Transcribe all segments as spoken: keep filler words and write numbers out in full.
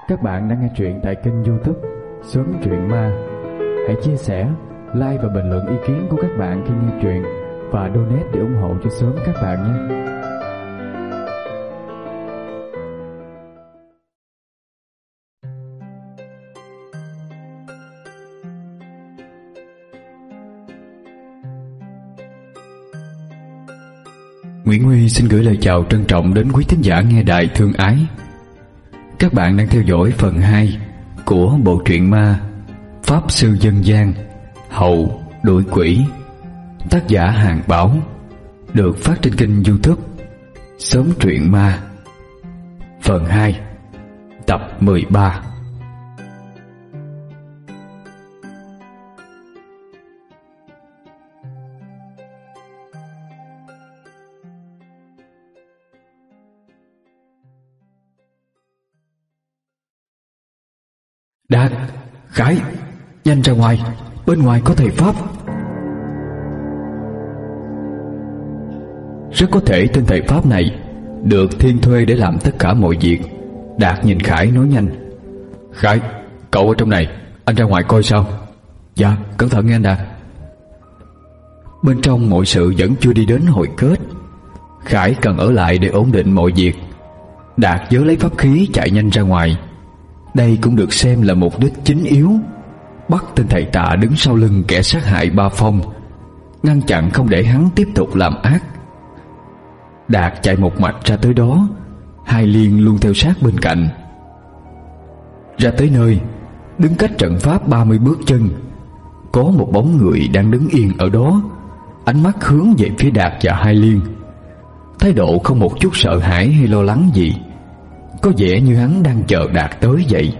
Các bạn đang nghe truyện tại kênh YouTube Sớm Truyện Ma. Hãy chia sẻ, like và bình luận ý kiến của các bạn khi nghe truyện và donate để ủng hộ cho Sớm các bạn nhé. Nguyễn Huy xin gửi lời chào trân trọng đến quý thính giả nghe đài thương ái. Các bạn đang theo dõi phần hai của bộ truyện ma Pháp Sư Dân Gian Hậu Đuổi Quỷ, tác giả Hàng Bảo, được phát trên kênh YouTube Sớm Truyện Ma. Phần hai, tập mười ba. Đạt, Khải, nhanh ra ngoài, bên ngoài có thầy Pháp. Rất có thể tên thầy Pháp này được thiên thuê để làm tất cả mọi việc. Đạt nhìn Khải nói nhanh: Khải, cậu ở trong này, anh ra ngoài coi sao. Dạ, cẩn thận nghe anh Đạt. Bên trong mọi sự vẫn chưa đi đến hồi kết. Khải cần ở lại để ổn định mọi việc. Đạt giơ lấy pháp khí chạy nhanh ra ngoài. Đây cũng được xem là mục đích chính yếu: bắt tên thầy Tạ đứng sau lưng kẻ sát hại Ba Phong, ngăn chặn không để hắn tiếp tục làm ác. Đạt chạy một mạch ra tới đó, Hai Liên luôn theo sát bên cạnh. Ra tới nơi, đứng cách trận pháp ba mươi bước chân, có một bóng người đang đứng yên ở đó, ánh mắt hướng về phía Đạt và Hai Liên. Thái độ không một chút sợ hãi hay lo lắng gì, có vẻ như hắn đang chờ Đạt tới vậy.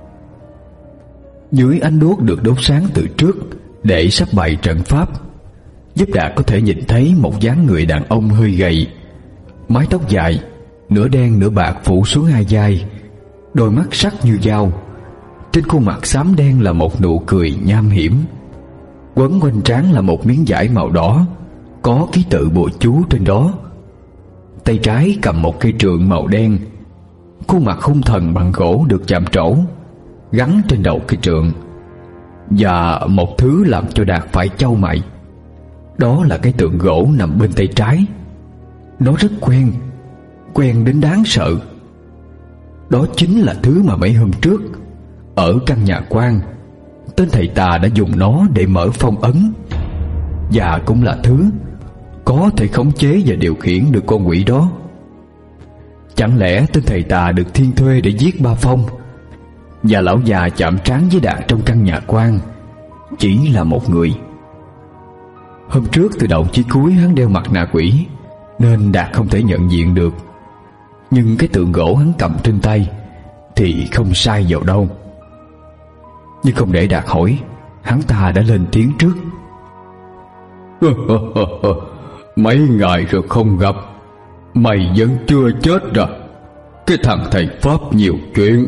Dưới ánh đuốc được đốt sáng từ trước để sắp bày trận pháp, giúp Đạt có thể nhìn thấy một dáng người đàn ông hơi gầy, mái tóc dài, nửa đen nửa bạc phủ xuống hai vai, đôi mắt sắc như dao. Trên khuôn mặt xám đen là một nụ cười nham hiểm. Quấn quanh trán là một miếng vải màu đỏ, có ký tự bùa chú trên đó. Tay trái cầm một cây trượng màu đen. Khuôn mặt hung thần bằng gỗ được chạm trổ, gắn trên đầu cây trượng. Và một thứ làm cho Đạt phải chau mày, đó là cái tượng gỗ nằm bên tay trái. Nó rất quen, quen đến đáng sợ. Đó chính là thứ mà mấy hôm trước ở căn nhà quan, tên thầy Tà đã dùng nó để mở phong ấn, và cũng là thứ có thể khống chế và điều khiển được con quỷ đó. Chẳng lẽ tên thầy Tà được thiên thuê để giết Ba Phong, và lão già chạm trán với Đạt trong căn nhà quan chỉ là một người? Hôm trước từ đầu chí cuối hắn đeo mặt nạ quỷ, nên Đạt không thể nhận diện được. Nhưng cái tượng gỗ hắn cầm trên tay thì không sai vào đâu. Nhưng không để Đạt hỏi, hắn ta đã lên tiếng trước: Mấy ngày rồi không gặp, mày vẫn chưa chết à? Cái thằng thầy Pháp nhiều chuyện.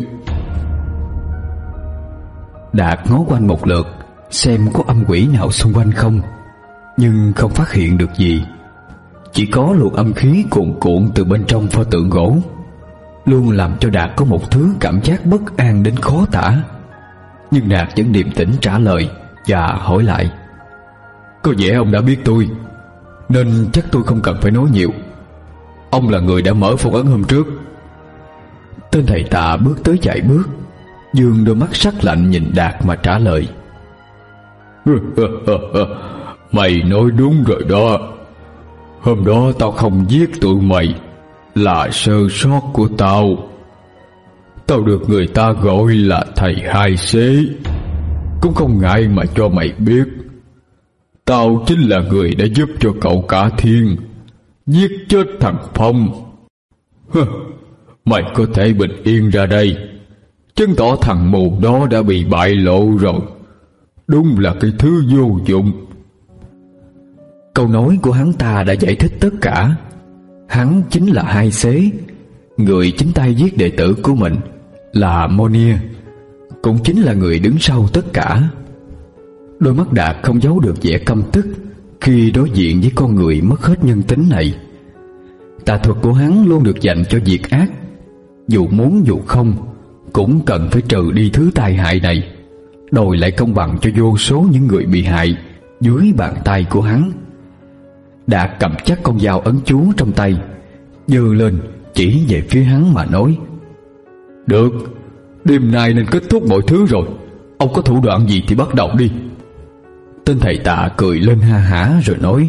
Đạt ngó quanh một lượt xem có âm quỷ nào xung quanh không, nhưng không phát hiện được gì. Chỉ có luồng âm khí cuồn cuộn từ bên trong pho tượng gỗ, luôn làm cho Đạt có một thứ cảm giác bất an đến khó tả. Nhưng Đạt vẫn điềm tĩnh trả lời và hỏi lại: Có vẻ ông đã biết tôi, nên chắc tôi không cần phải nói nhiều. Ông là người đã mở phong ấn hôm trước. Tên thầy Tà bước tới chạy bước, dương đôi mắt sắc lạnh nhìn Đạt mà trả lời: Mày nói đúng rồi đó. Hôm đó tao không giết tụi mày là sơ sót của tao. Tao được người ta gọi là thầy Hai Xế, cũng không ngại mà cho mày biết. Tao chính là người đã giúp cho cậu Cả Thiên giết chết thằng Phong. Mày có thể bình yên ra đây, chứng tỏ thằng mù đó đã bị bại lộ rồi. Đúng là cái thứ vô dụng. Câu nói của hắn ta đã giải thích tất cả. Hắn chính là Hai Xế, người chính tay giết đệ tử của mình là Monia, cũng chính là người đứng sau tất cả. Đôi mắt Đạt không giấu được vẻ căm tức khi đối diện với con người mất hết nhân tính này. Tà thuật của hắn luôn được dành cho việc ác, dù muốn dù không cũng cần phải trừ đi thứ tai hại này, đòi lại công bằng cho vô số những người bị hại dưới bàn tay của hắn. Đạt cầm chắc con dao ấn chú trong tay, giơ lên chỉ về phía hắn mà nói: Được, đêm nay nên kết thúc mọi thứ rồi. Ông có thủ đoạn gì thì bắt đầu đi. Tên thầy Tạ cười lên ha hả rồi nói: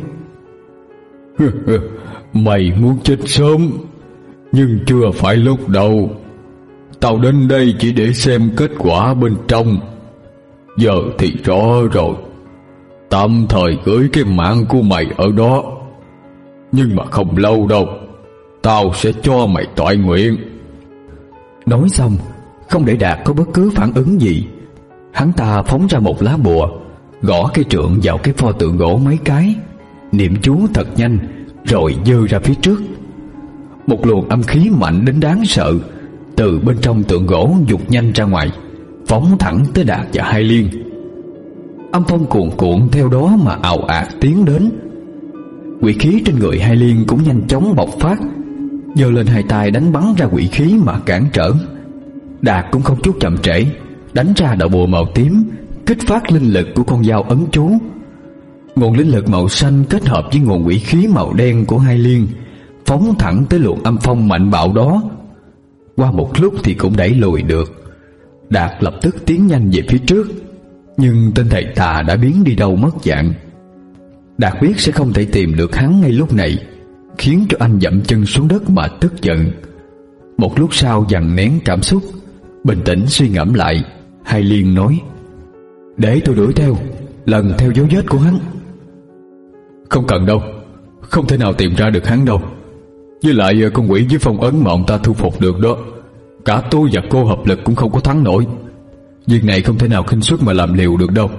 Mày muốn chết sớm, nhưng chưa phải lúc đầu. Tao đến đây chỉ để xem kết quả bên trong. Giờ thì rõ rồi. Tạm thời gửi cái mạng của mày ở đó, nhưng mà không lâu đâu, tao sẽ cho mày toại nguyện. Nói xong, không để Đạt có bất cứ phản ứng gì, hắn ta phóng ra một lá bùa, gõ cây trượng vào cái pho tượng gỗ mấy cái, niệm chú thật nhanh, rồi giơ ra phía trước. Một luồng âm khí mạnh đến đáng sợ từ bên trong tượng gỗ vụt nhanh ra ngoài, phóng thẳng tới Đạt và Hai Liên. Âm phong cuồn cuộn theo đó mà ào ạt tiến đến. Quỷ khí trên người Hai Liên cũng nhanh chóng bộc phát, giơ lên hai tay đánh bắn ra quỷ khí mà cản trở. Đạt cũng không chút chậm trễ, đánh ra đạo bùa màu tím, kích phát linh lực của con dao ấn chú. Nguồn linh lực màu xanh kết hợp với nguồn quỷ khí màu đen của Hai Liên, phóng thẳng tới luồng âm phong mạnh bạo đó. Qua một lúc thì cũng đẩy lùi được. Đạt lập tức tiến nhanh về phía trước, nhưng tên thầy Tà đã biến đi đâu mất dạng. Đạt biết sẽ không thể tìm được hắn ngay lúc này, khiến cho anh dậm chân xuống đất mà tức giận. Một lúc sau dằn nén cảm xúc, bình tĩnh suy ngẫm lại, Hai Liên nói: Để tôi đuổi theo, lần theo dấu vết của hắn. Không cần đâu, không thể nào tìm ra được hắn đâu. Với lại con quỷ với phong ấn mà ông ta thu phục được đó, cả tôi và cô hợp lực cũng không có thắng nổi. Việc này không thể nào khinh suất mà làm liều được đâu.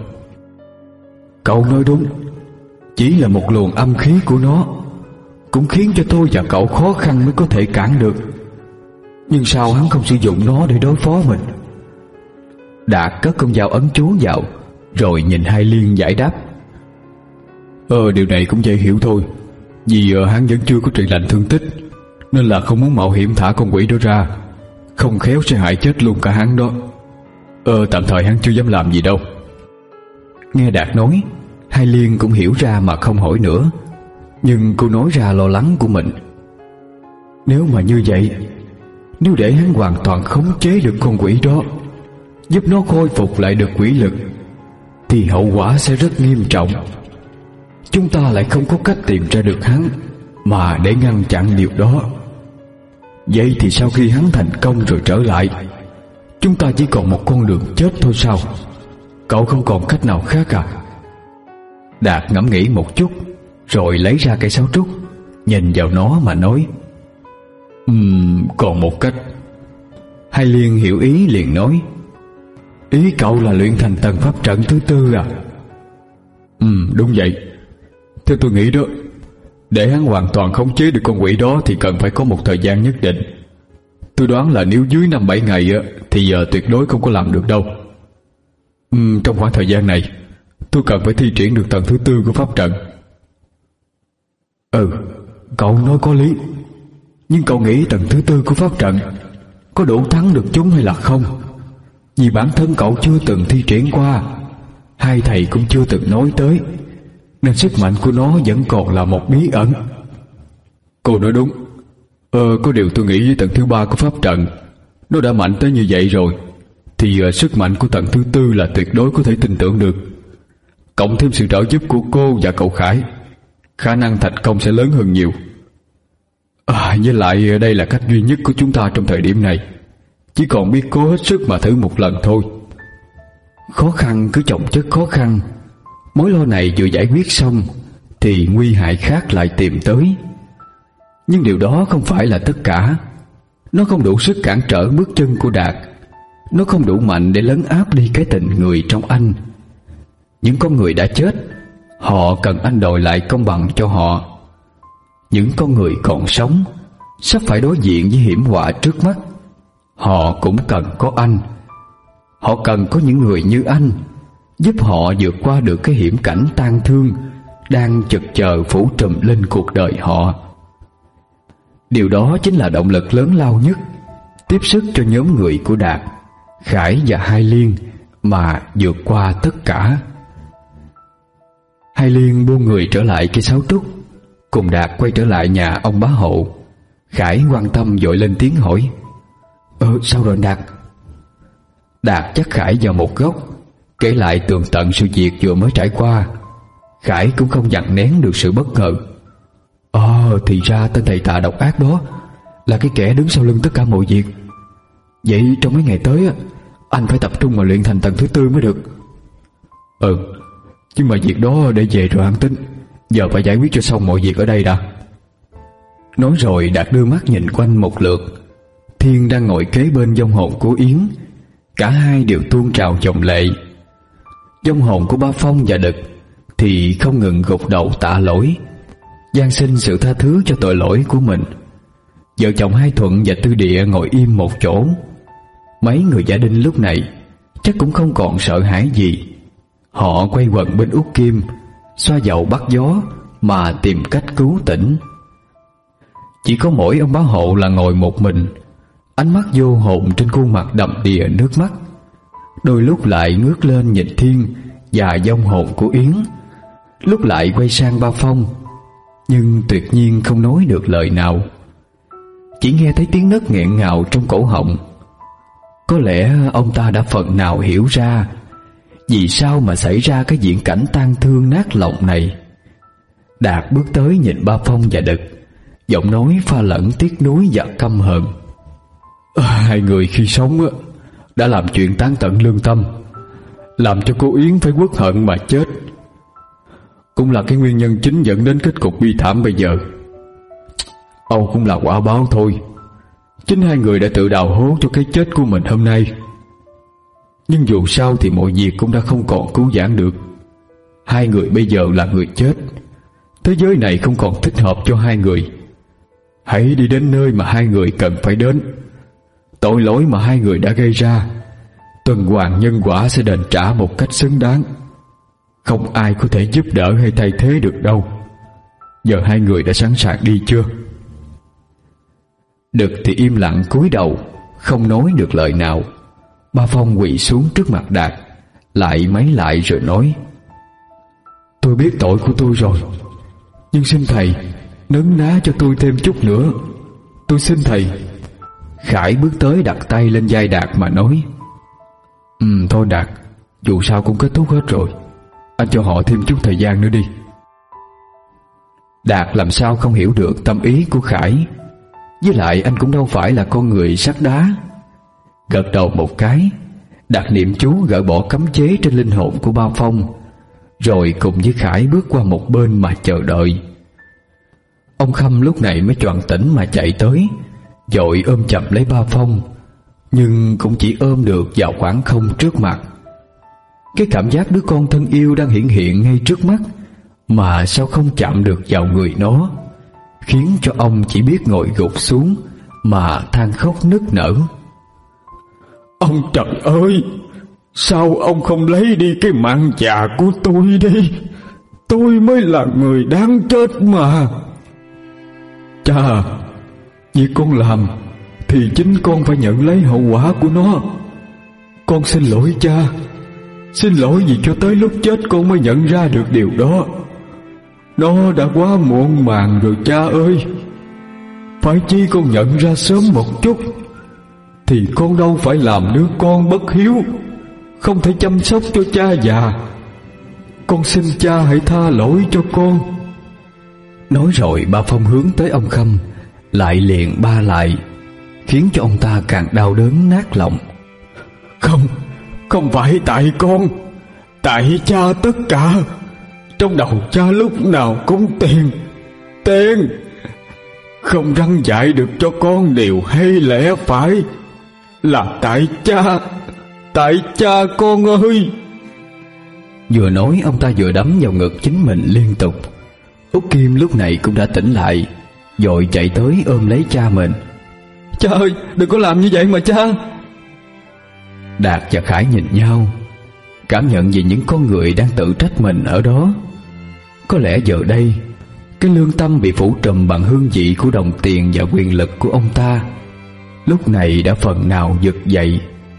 Cậu nói đúng, chỉ là một luồng âm khí của nó cũng khiến cho tôi và cậu khó khăn mới có thể cản được. Nhưng sao hắn không sử dụng nó để đối phó mình? Đạt cất con dao ấn chú vào, rồi nhìn Hai Liên giải đáp: Ờ điều này cũng dễ hiểu thôi. Vì uh, hắn vẫn chưa có trị lành thương tích, nên là không muốn mạo hiểm thả con quỷ đó ra, không khéo sẽ hại chết luôn cả hắn đó. Ờ tạm thời hắn chưa dám làm gì đâu. Nghe Đạt nói, Hai Liên cũng hiểu ra mà không hỏi nữa. Nhưng cô nói ra lo lắng của mình: Nếu mà như vậy, nếu để hắn hoàn toàn khống chế được con quỷ đó, giúp nó khôi phục lại được quỷ lực, thì hậu quả sẽ rất nghiêm trọng. Chúng ta lại không có cách tìm ra được hắn mà để ngăn chặn điều đó. Vậy thì sau khi hắn thành công rồi trở lại, chúng ta chỉ còn một con đường chết thôi sao? Cậu không còn cách nào khác à? Đạt ngẫm nghĩ một chút, rồi lấy ra cây sáo trúc, nhìn vào nó mà nói: Ừm, còn một cách. Hai Liên hiểu ý liền nói: Ý cậu là luyện thành tầng pháp trận thứ tư à? Ừm, đúng vậy. Theo tôi nghĩ đó, để hắn hoàn toàn khống chế được con quỷ đó thì cần phải có một thời gian nhất định. Tôi đoán là nếu dưới năm bảy ngày thì giờ tuyệt đối không có làm được đâu. Uhm, trong khoảng thời gian này, tôi cần phải thi triển được tầng thứ tư của pháp trận. Ừ, cậu nói có lý. Nhưng cậu nghĩ tầng thứ tư của pháp trận có đủ thắng được chúng hay là không? Vì bản thân cậu chưa từng thi triển qua, hai thầy cũng chưa từng nói tới, nên sức mạnh của nó vẫn còn là một bí ẩn. Cô nói đúng. Ờ, có điều tôi nghĩ với tầng thứ ba của pháp trận, nó đã mạnh tới như vậy rồi, thì uh, sức mạnh của tầng thứ tư là tuyệt đối có thể tin tưởng được. Cộng thêm sự trợ giúp của cô và cậu Khải, khả năng thành công sẽ lớn hơn nhiều. À, với lại đây là cách duy nhất của chúng ta trong thời điểm này, chỉ còn biết cố hết sức mà thử một lần thôi. Khó khăn cứ chồng chất khó khăn. Mối lo này vừa giải quyết xong thì nguy hại khác lại tìm tới. Nhưng điều đó không phải là tất cả. Nó không đủ sức cản trở bước chân của Đạt. Nó không đủ mạnh để lấn áp đi cái tình người trong anh. Những con người đã chết, họ cần anh đòi lại công bằng cho họ. Những con người còn sống, sắp phải đối diện với hiểm họa trước mắt, họ cũng cần có anh. Họ cần có những người như anh, giúp họ vượt qua được cái hiểm cảnh tang thương đang chực chờ phủ trùm lên cuộc đời họ. Điều đó chính là động lực lớn lao nhất tiếp sức cho nhóm người của Đạt. Khải và Hai Liên mà vượt qua tất cả. Hai Liên buông người trở lại cây sáo trúc, cùng Đạt quay trở lại nhà ông bá hộ. Khải quan tâm vội lên tiếng hỏi: Ờ sao rồi Đạt? Đạt dắt Khải vào một góc, kể lại tường tận sự việc vừa mới trải qua. Khải cũng không dằn nén được sự bất ngờ. Ờ thì ra tên thầy tà độc ác đó là cái kẻ đứng sau lưng tất cả mọi việc. Vậy trong mấy ngày tới anh phải tập trung mà luyện thành tầng thứ tư mới được. Ừ, nhưng mà việc đó để về rồi ăn tính. Giờ phải giải quyết cho xong mọi việc ở đây đã. Nói rồi Đạt đưa mắt nhìn quanh một lượt. Thiên đang ngồi kế bên vong hồn của Yến. Cả hai đều tuôn trào dòng lệ. Vong hồn của Ba Phong và Đực thì không ngừng gục đầu tạ lỗi, van xin sự tha thứ cho tội lỗi của mình. Vợ chồng Hai Thuận và Tư Địa ngồi im một chỗ. Mấy người gia đình lúc này chắc cũng không còn sợ hãi gì. Họ quay quần bên Út Kim, xoa dầu bắt gió mà tìm cách cứu tỉnh. Chỉ có mỗi ông bá hộ là ngồi một mình, ánh mắt vô hồn trên khuôn mặt đầm đìa nước mắt. Đôi lúc lại ngước lên nhìn Thiên và vong hồn của Yến, lúc lại quay sang Ba Phong, nhưng tuyệt nhiên không nói được lời nào. Chỉ nghe thấy tiếng nấc nghẹn ngào trong cổ họng. Có lẽ ông ta đã phần nào hiểu ra vì sao mà xảy ra cái viễn cảnh tang thương nát lòng này. Đạt bước tới nhìn Ba Phong và Đực, giọng nói pha lẫn tiếc nuối và căm hờn. Hai người khi sống đã làm chuyện tán tận lương tâm, làm cho cô Yến phải uất hận mà chết, cũng là cái nguyên nhân chính dẫn đến kết cục bi thảm bây giờ. Âu cũng là quả báo thôi. Chính hai người đã tự đào hố cho cái chết của mình hôm nay. Nhưng dù sao thì mọi việc cũng đã không còn cứu vãn được. Hai người bây giờ là người chết. Thế giới này không còn thích hợp cho hai người. Hãy đi đến nơi mà hai người cần phải đến. Tội lỗi mà hai người đã gây ra, tuần hoàn nhân quả sẽ đền trả một cách xứng đáng. Không ai có thể giúp đỡ hay thay thế được đâu. Giờ hai người đã sẵn sàng đi chưa? Đực thì im lặng cúi đầu, không nói được lời nào. Ba Phong quỳ xuống trước mặt Đạt, lại mấy lại rồi nói: Tôi biết tội của tôi rồi, nhưng xin thầy nấn ná cho tôi thêm chút nữa. Tôi xin thầy. Khải bước tới đặt tay lên vai Đạt mà nói: Ừ thôi Đạt, dù sao cũng kết thúc hết rồi, anh cho họ thêm chút thời gian nữa đi. Đạt làm sao không hiểu được tâm ý của Khải. Với lại anh cũng đâu phải là con người sắt đá. Gật đầu một cái, Đạt niệm chú gỡ bỏ cấm chế trên linh hồn của Ba Phong, rồi cùng với Khải bước qua một bên mà chờ đợi. Ông Khâm lúc này mới choàng tỉnh mà chạy tới, vội ôm chầm lấy Ba Phong, nhưng cũng chỉ ôm được vào khoảng không trước mặt. Cái cảm giác đứa con thân yêu đang hiện hiện ngay trước mắt, mà sao không chạm được vào người nó, khiến cho ông chỉ biết ngồi gục xuống mà than khóc nức nở. Ông trời ơi, sao ông không lấy đi cái mạng già của tôi đi? Tôi mới là người đáng chết mà. Cha, việc con làm thì chính con phải nhận lấy hậu quả của nó. Con xin lỗi cha. Xin lỗi vì cho tới lúc chết con mới nhận ra được điều đó. Nó đã quá muộn màng rồi cha ơi. Phải chi con nhận ra sớm một chút, thì con đâu phải làm đứa con bất hiếu, không thể chăm sóc cho cha già. Con xin cha hãy tha lỗi cho con. Nói rồi Ba Phong hướng tới ông Khâm, lại liền ba lại, khiến cho ông ta càng đau đớn nát lòng. Không, không phải tại con, tại cha tất cả. Trong đầu cha lúc nào cũng tiền, tiền. Không răn dạy được cho con điều hay lẽ phải, là tại cha, tại cha con ơi. Vừa nói ông ta vừa đấm vào ngực chính mình liên tục. Út Kim lúc này cũng đã tỉnh lại, vội chạy tới ôm lấy cha mình. Cha ơi, đừng có làm như vậy mà cha. Đạt và Khải nhìn nhau, cảm nhận về những con người đang tự trách mình ở đó. Có lẽ giờ đây, cái lương tâm bị phủ trùm bằng hương vị của đồng tiền và quyền lực của ông ta lúc này đã phần nào vực dậy.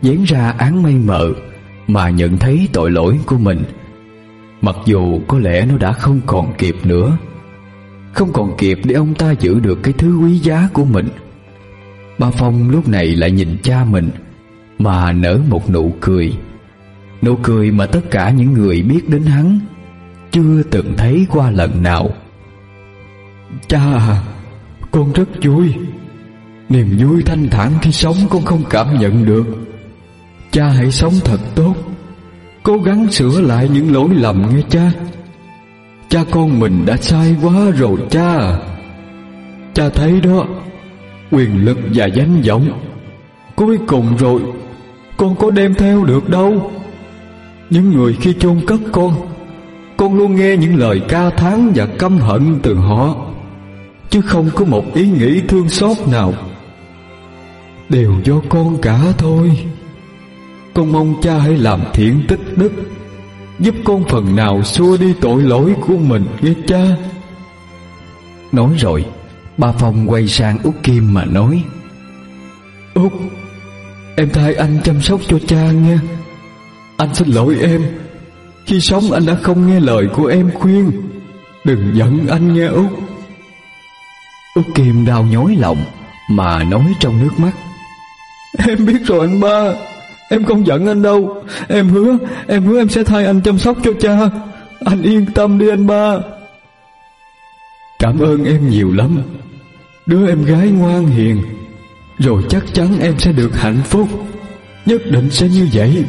dán ra áng mây mờ mà nhận thấy tội lỗi của mình. Mặc dù có lẽ nó đã không còn kịp nữa, không còn kịp để ông ta giữ được cái thứ quý giá của mình. Ba Phong lúc này lại nhìn cha mình mà nở một nụ cười, nụ cười mà tất cả những người biết đến hắn chưa từng thấy qua lần nào. Cha à, con rất vui. Niềm vui thanh thản khi sống con không cảm nhận được. Cha hãy sống thật tốt, cố gắng sửa lại những lỗi lầm nghe cha. Cha con mình đã sai quá rồi cha à. Cha thấy đó, quyền lực và danh vọng cuối cùng rồi con có đem theo được đâu. Những người khi chôn cất con, con luôn nghe những lời ca thán và căm hận từ họ, chứ không có một ý nghĩ thương xót nào. Đều do con cả thôi. Con mong cha hãy làm thiện tích đức, giúp con phần nào xua đi tội lỗi của mình nghe cha. Nói rồi, ba Phong quay sang Út Kim mà nói: Út, em thay anh chăm sóc cho cha nghe. Anh xin lỗi em, khi sống anh đã không nghe lời của em khuyên. Đừng giận anh nghe Út. Út Kim đau nhói lòng mà nói trong nước mắt: Em biết rồi anh ba, em không giận anh đâu. Em hứa, em hứa em sẽ thay anh chăm sóc cho cha. Anh yên tâm đi anh ba. Cảm ơn em nhiều lắm, đứa em gái ngoan hiền. Rồi chắc chắn em sẽ được hạnh phúc, nhất định sẽ như vậy.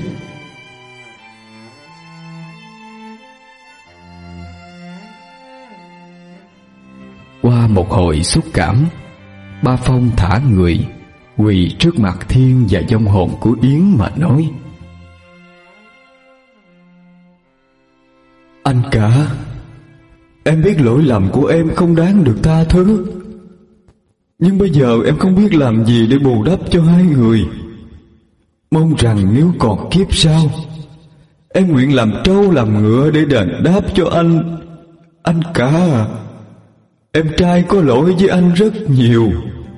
Qua một hồi xúc cảm, ba Phong thả người quỳ trước mặt thiên và vong hồn của Yến mà nói: Anh cả, em biết lỗi lầm của em không đáng được tha thứ, nhưng bây giờ em không biết làm gì để bù đắp cho hai người. Mong rằng nếu còn kiếp sau, em nguyện làm trâu làm ngựa để đền đáp cho anh. Anh cả à, em trai có lỗi với anh rất nhiều.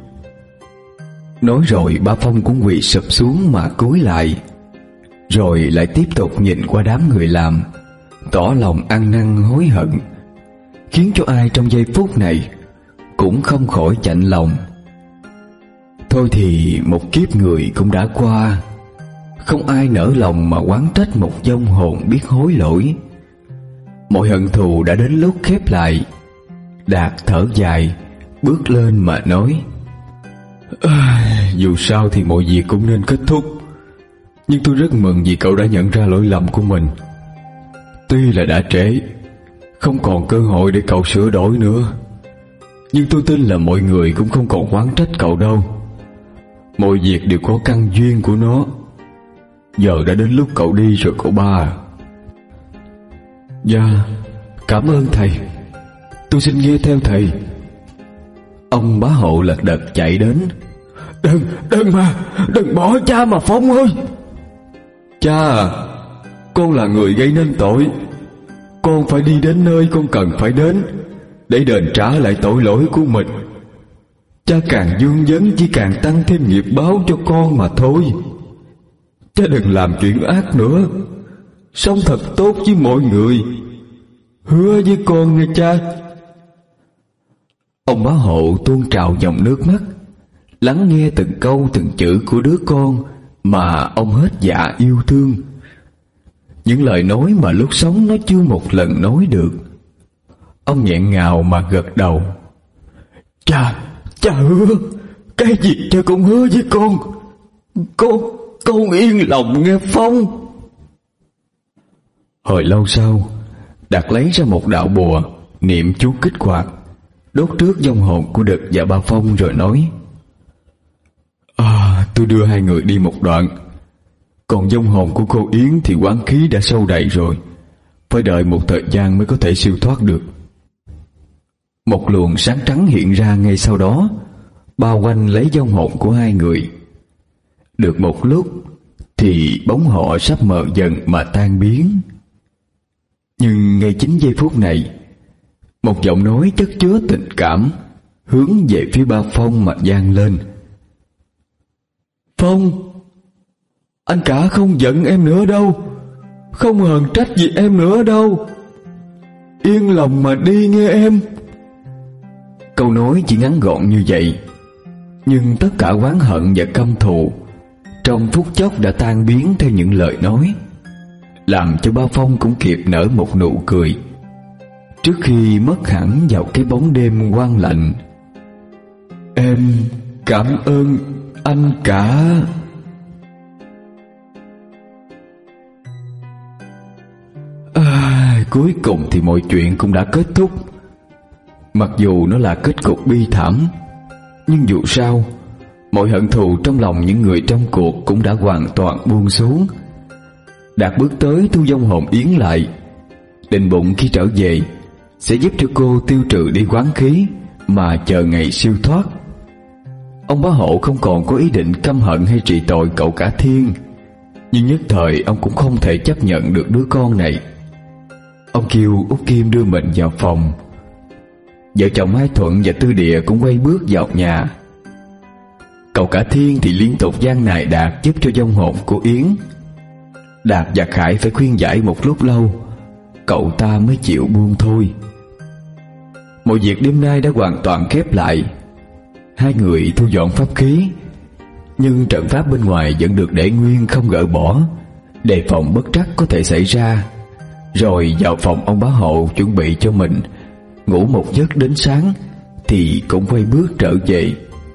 Nói rồi ba Phong cũng quỳ sụp xuống mà cúi lại, rồi lại tiếp tục nhìn qua đám người làm, tỏ lòng ăn năn hối hận, khiến cho ai trong giây phút này cũng không khỏi chạnh lòng. Thôi thì một kiếp người cũng đã qua, không ai nỡ lòng mà oán trách một vong hồn biết hối lỗi. Mọi hận thù đã đến lúc khép lại. Đạt thở dài, bước lên mà nói: à, dù sao thì mọi việc cũng nên kết thúc, nhưng tôi rất mừng vì cậu đã nhận ra lỗi lầm của mình. Tuy là đã trễ, không còn cơ hội để cậu sửa đổi nữa, nhưng tôi tin là mọi người cũng không còn oán trách cậu đâu. Mọi việc đều có căn duyên của nó. Giờ đã đến lúc cậu đi rồi cậu ba. Dạ, cảm ơn thầy, tôi xin nghe theo thầy. Ông bá hộ lật đật chạy đến: Đừng, đừng mà, đừng bỏ cha mà Phong ơi. Cha à, con là người gây nên tội. Con phải đi đến nơi con cần phải đến để đền trả lại tội lỗi của mình. Cha càng dương vấn chỉ càng tăng thêm nghiệp báo cho con mà thôi. Cha đừng làm chuyện ác nữa, sống thật tốt với mọi người. Hứa với con nghe cha. Ông bá hộ tuôn trào dòng nước mắt, lắng nghe từng câu từng chữ của đứa con mà ông hết dạ yêu thương. Những lời nói mà lúc sống nó chưa một lần nói được. Ông nghẹn ngào mà gật đầu: Cha, cha hứa, cái gì cha cũng hứa với con. Con, con yên lòng nghe Phong. Hồi lâu sau, Đạt lấy ra một đạo bùa, niệm chú kích hoạt, đốt trước vong hồn của Đực và ba Phong rồi nói: À, tôi đưa hai người đi một đoạn. Còn vong hồn của cô Yến thì oán khí đã sâu đầy rồi, phải đợi một thời gian mới có thể siêu thoát được. Một luồng sáng trắng hiện ra ngay sau đó, bao quanh lấy vong hồn của hai người. Được một lúc thì bóng họ sắp mờ dần mà tan biến. Nhưng ngay chính giây phút này, một giọng nói chất chứa tình cảm hướng về phía ba Phong mà vang lên: Phong, Anh cả không giận em nữa đâu, không hờn trách gì em nữa đâu. Yên lòng mà đi nghe em. Câu nói chỉ ngắn gọn như vậy, nhưng tất cả oán hận và căm thù trong phút chốc đã tan biến theo những lời nói, làm cho Ba Phong cũng kịp nở một nụ cười trước khi mất hẳn vào cái bóng đêm quang lạnh. Em cảm ơn anh cả. À, cuối cùng thì mọi chuyện cũng đã kết thúc. Mặc dù nó là kết cục bi thảm, nhưng dù sao mọi hận thù trong lòng những người trong cuộc cũng đã hoàn toàn buông xuống. Đạt bước tới thu vong hồn Yến lại, định bụng khi trở về sẽ giúp cho cô tiêu trừ đi oán khí mà chờ ngày siêu thoát. Ông bá hộ không còn có ý định căm hận hay trị tội cậu cả Thiên, nhưng nhất thời ông cũng không thể chấp nhận được đứa con này. Ông kêu Út Kim đưa mình vào phòng. Vợ chồng Hai Thuận và Tư Địa cũng quay bước vào nhà. Cậu cả Thiên thì liên tục gian nài Đạt giúp cho vong hồn của Yến. Đạt và Khải phải khuyên giải một lúc lâu, cậu ta mới chịu buông thôi. Mọi việc đêm nay đã hoàn toàn khép lại. Hai người thu dọn pháp khí, nhưng trận pháp bên ngoài vẫn được để nguyên không gỡ bỏ, đề phòng bất trắc có thể xảy ra. Rồi vào phòng ông bá hộ chuẩn bị cho mình ngủ một giấc đến sáng thì cũng quay bước trở về.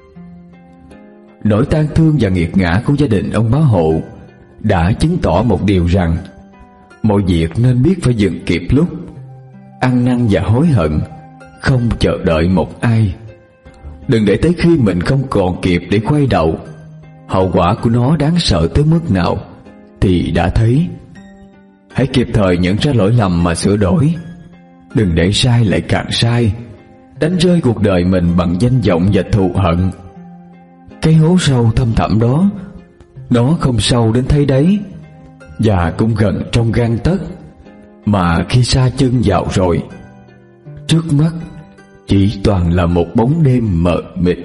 Nỗi tang thương và nghiệt ngã của gia đình ông bá hộ đã chứng tỏ một điều rằng mọi việc nên biết phải dừng kịp lúc, ăn năn và hối hận, không chờ đợi một ai. Đừng để tới khi mình không còn kịp để quay đầu, hậu quả của nó đáng sợ tới mức nào thì đã thấy. Hãy kịp thời nhận ra lỗi lầm mà sửa đổi, đừng để sai lại càng sai, đánh rơi cuộc đời mình bằng danh vọng và thù hận. Cái hố sâu thâm thẳm đó, nó không sâu đến thấy đấy, và cũng gần trong gang tấc, mà khi sa chân vào rồi, trước mắt chỉ toàn là một bóng đêm mờ mịt.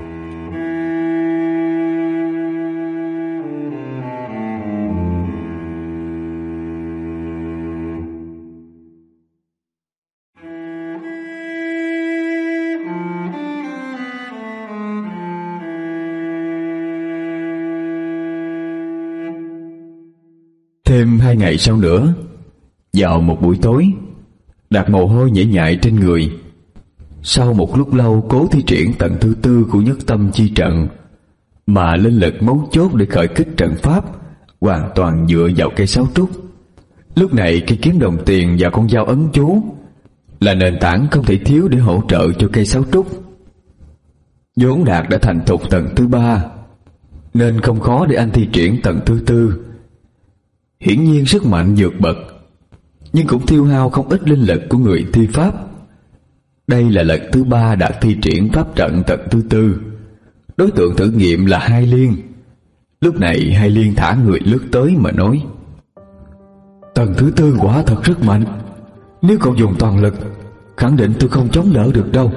Thêm hai ngày sau nữa, vào một buổi tối, Đạt mồ hôi nhễ nhại trên người. Sau một lúc lâu cố thi triển tầng thứ tư của nhất tâm chi trận, mà linh lực mấu chốt để khởi kích trận pháp hoàn toàn dựa vào cây sáo trúc. Lúc này cây kiếm đồng tiền và con dao ấn chú là nền tảng không thể thiếu để hỗ trợ cho cây sáo trúc. vốn Đạt đã thành thục tầng thứ ba, nên không khó để anh thi triển tầng thứ tư. Hiển nhiên sức mạnh vượt bậc, nhưng cũng tiêu hao không ít linh lực của người thi pháp. Đây là lần thứ ba Đạt thi triển pháp trận tầng thứ tư. Đối tượng thử nghiệm là Hai Liên. Lúc này Hai Liên thả người lướt tới mà nói: "Tầng thứ tư quả thật rất mạnh. Nếu cậu dùng toàn lực, khẳng định tôi không chống đỡ được đâu."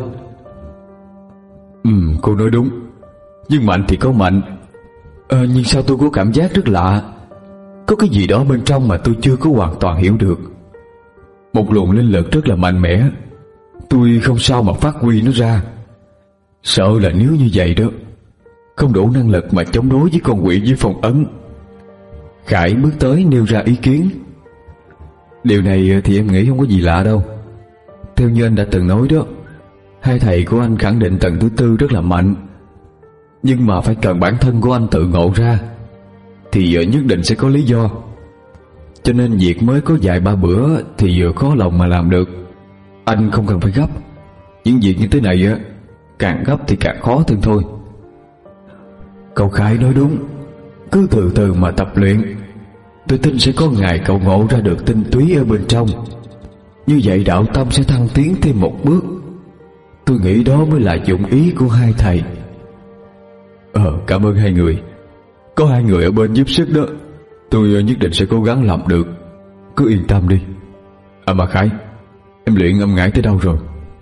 Ừ, cô nói đúng. Nhưng mạnh thì có mạnh, ờ, nhưng sao tôi có cảm giác rất lạ. Có cái gì đó bên trong mà tôi chưa có hoàn toàn hiểu được. Một luồng linh lực rất là mạnh mẽ, tôi không sao mà phát huy nó ra. Sợ là nếu như vậy đó, không đủ năng lực mà chống đối với con quỷ dưới phong ấn. Khải bước tới nêu ra ý kiến: "Điều này thì em nghĩ không có gì lạ đâu. Theo như anh đã từng nói đó, hai thầy của anh khẳng định tầng thứ tư rất là mạnh. Nhưng mà phải cần bản thân của anh tự ngộ ra, thì nhất định sẽ có lý do. Cho nên việc mới có vài ba bữa thì vừa khó lòng mà làm được. Anh không cần phải gấp. Những việc như thế này á, càng gấp thì càng khó hơn thôi." Cậu Khải nói đúng. Cứ từ từ mà tập luyện, tôi tin sẽ có ngày cậu ngộ ra được tinh túy ở bên trong. Như vậy đạo tâm sẽ thăng tiến thêm một bước. Tôi nghĩ đó mới là dụng ý của hai thầy. Ờ, cảm ơn hai người. Có hai người ở bên giúp sức đó, tôi nhất định sẽ cố gắng làm được. Cứ yên tâm đi. À mà Khải, em luyện âm ngải tới đâu rồi?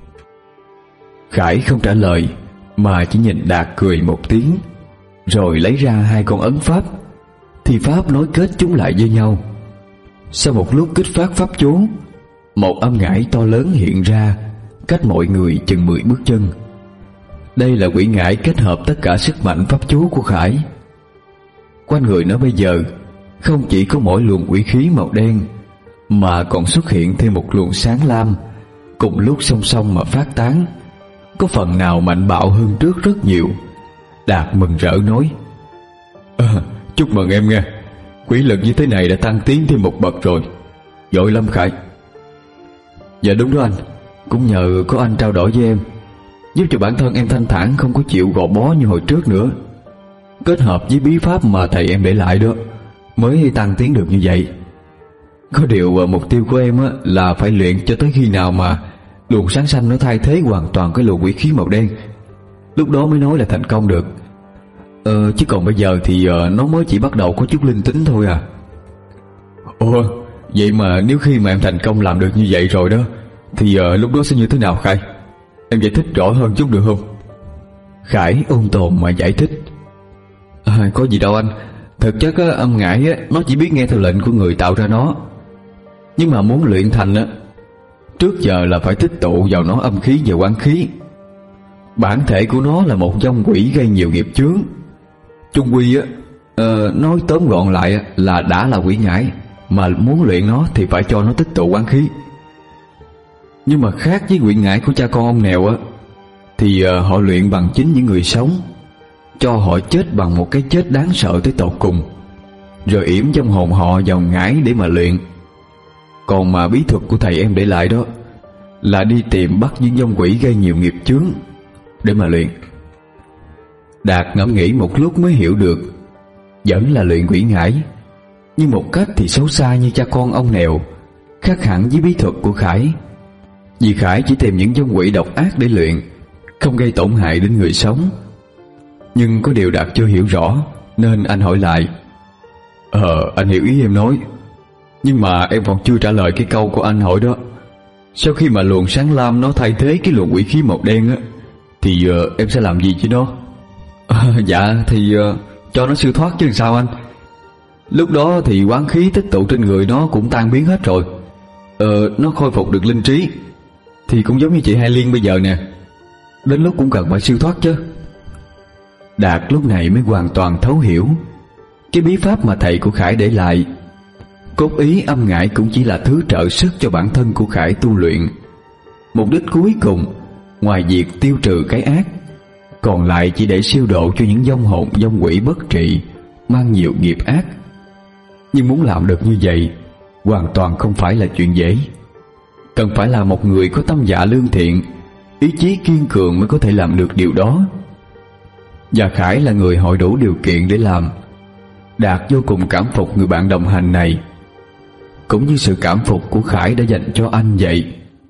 Khải không trả lời, mà chỉ nhìn Đạt cười một tiếng, rồi lấy ra hai con ấn pháp. thì pháp nối kết chúng lại với nhau. Sau một lúc kích phát pháp chú, một âm ngải to lớn hiện ra cách mọi người chừng mười bước chân. Đây là quỷ ngải kết hợp tất cả sức mạnh pháp chú của Khải. Quanh người nó bây giờ không chỉ có mỗi luồng quỷ khí màu đen, mà còn xuất hiện thêm một luồng sáng lam, cùng lúc song song mà phát tán, có phần nào mạnh bạo hơn trước rất nhiều. Đạt mừng rỡ nói: à, chúc mừng em nghe, quỷ lực như thế này đã tăng tiến thêm một bậc rồi, giỏi lắm Khải. Dạ đúng đó anh, cũng nhờ có anh trao đổi với em, giúp cho bản thân em thanh thản, không có chịu gò bó như hồi trước nữa. Kết hợp với bí pháp mà thầy em để lại đó, mới tăng tiến được như vậy. Có điều mục tiêu của em á, là phải luyện cho tới khi nào mà luồng sáng xanh nó thay thế hoàn toàn cái luồng quỷ khí màu đen, lúc đó mới nói là thành công được. Ờ, chứ còn bây giờ thì uh, nó mới chỉ bắt đầu có chút linh tính thôi à. Ồ, vậy mà nếu khi mà em thành công làm được như vậy rồi đó, thì uh, lúc đó sẽ như thế nào Khải? Em giải thích rõ hơn chút được không? Khải ôn tồn mà giải thích: à, có gì đâu anh, thực chất á, âm ngải á, nó chỉ biết nghe theo lệnh của người tạo ra nó. Nhưng mà muốn luyện thành á, trước giờ là phải tích tụ vào nó âm khí và oán khí. Bản thể của nó là một vong quỷ gây nhiều nghiệp chướng. Chung quy á, uh, nói tóm gọn lại á, là đã là quỷ ngải, mà muốn luyện nó thì phải cho nó tích tụ oán khí. Nhưng mà khác với quỷ ngải của cha con ông Nèo á, thì uh, họ luyện bằng chính những người sống, cho họ chết bằng một cái chết đáng sợ tới tột cùng, rồi yểm trong hồn họ vào ngải để mà luyện. Còn mà bí thuật của thầy em để lại đó là đi tìm bắt những vong quỷ gây nhiều nghiệp chướng để mà luyện. Đạt ngẫm nghĩ một lúc mới hiểu được, vẫn là luyện quỷ ngải, nhưng một cách thì xấu xa như cha con ông Nèo, khác hẳn với bí thuật của Khải. Vì Khải chỉ tìm những vong quỷ độc ác để luyện, không gây tổn hại đến người sống. Nhưng có điều Đạt chưa hiểu rõ, nên anh hỏi lại: Ờ, anh hiểu ý em nói, nhưng mà em còn chưa trả lời cái câu của anh hỏi đó. Sau khi mà luồng sáng lam nó thay thế cái luồng quỷ khí màu đen á, thì uh, em sẽ làm gì với nó? À, dạ thì uh, cho nó siêu thoát chứ sao anh. Lúc đó thì oán khí tích tụ trên người nó cũng tan biến hết rồi. Ờ, nó khôi phục được linh trí, thì cũng giống như chị Hai Liên bây giờ nè, đến lúc cũng cần phải siêu thoát chứ. Đạt lúc này mới hoàn toàn thấu hiểu cái bí pháp mà thầy của Khải để lại. Cốt ý âm ngải cũng chỉ là thứ trợ sức cho bản thân của Khải tu luyện. Mục đích cuối cùng, ngoài việc tiêu trừ cái ác, còn lại chỉ để siêu độ cho những vong hồn vong quỷ bất trị, mang nhiều nghiệp ác. Nhưng muốn làm được như vậy hoàn toàn không phải là chuyện dễ. Cần phải là một người có tâm dạ lương thiện, ý chí kiên cường mới có thể làm được điều đó. Và Khải là người hội đủ điều kiện để làm. Đạt vô cùng cảm phục người bạn đồng hành này, cũng như sự cảm phục của Khải đã dành cho anh vậy.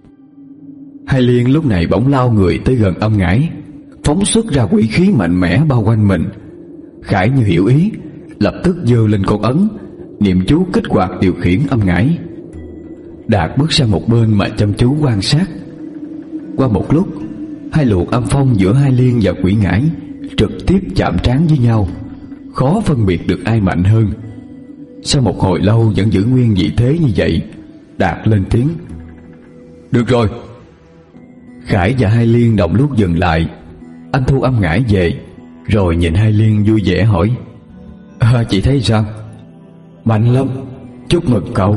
Hai Liên lúc này bỗng lao người tới gần âm ngải, phóng xuất ra quỷ khí mạnh mẽ bao quanh mình. Khải như hiểu ý, lập tức giơ lên con ấn, niệm chú kích hoạt điều khiển âm ngải. Đạt bước sang một bên mà chăm chú quan sát. Qua một lúc, hai luồng âm phong giữa Hai Liên và quỷ ngải trực tiếp chạm trán với nhau, khó phân biệt được ai mạnh hơn. Sau một hồi lâu vẫn giữ nguyên vị thế như vậy, Đạt lên tiếng: Được rồi. Khải và Hai Liên đồng lúc dừng lại. Anh thu âm ngải về, rồi nhìn Hai Liên vui vẻ hỏi: à, chị thấy sao? Mạnh lắm, chúc mừng cậu.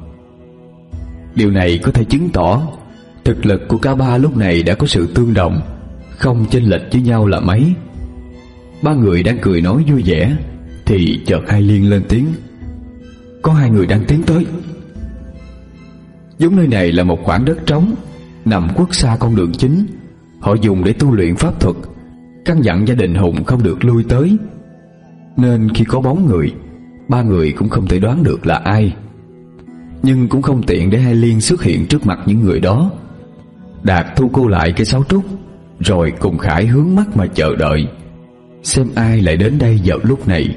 Điều này có thể chứng tỏ thực lực của cả ba lúc này đã có sự tương đồng, không chênh lệch với nhau là mấy. Ba người đang cười nói vui vẻ thì chợt Hai Liên lên tiếng: Có hai người đang tiến tới. Giống nơi này là một khoảng đất trống, nằm khuất xa con đường chính, họ dùng để tu luyện pháp thuật, căn dặn gia đình Hùng không được lui tới. Nên khi có bóng người, ba người cũng không thể đoán được là ai. Nhưng cũng không tiện để Hai Liên xuất hiện trước mặt những người đó. Đạt thu cô lại cây sáo trúc, rồi cùng Khải hướng mắt mà chờ đợi, xem ai lại đến đây vào lúc này.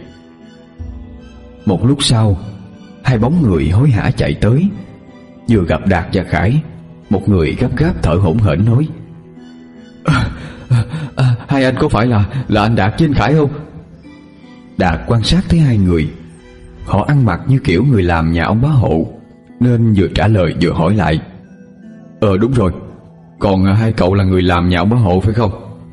Một lúc sau, hai bóng người hối hả chạy tới. Vừa gặp Đạt và Khải, một người gấp gáp thở hổn hển nói: à, à, à, Hai anh có phải là là anh Đạt với anh Khải không? Đạt quan sát thấy hai người, Họ ăn mặc như kiểu người làm nhà ông bá hộ, nên vừa trả lời vừa hỏi lại. Ờ đúng rồi, còn hai cậu là người làm nhà ông bá hộ phải không?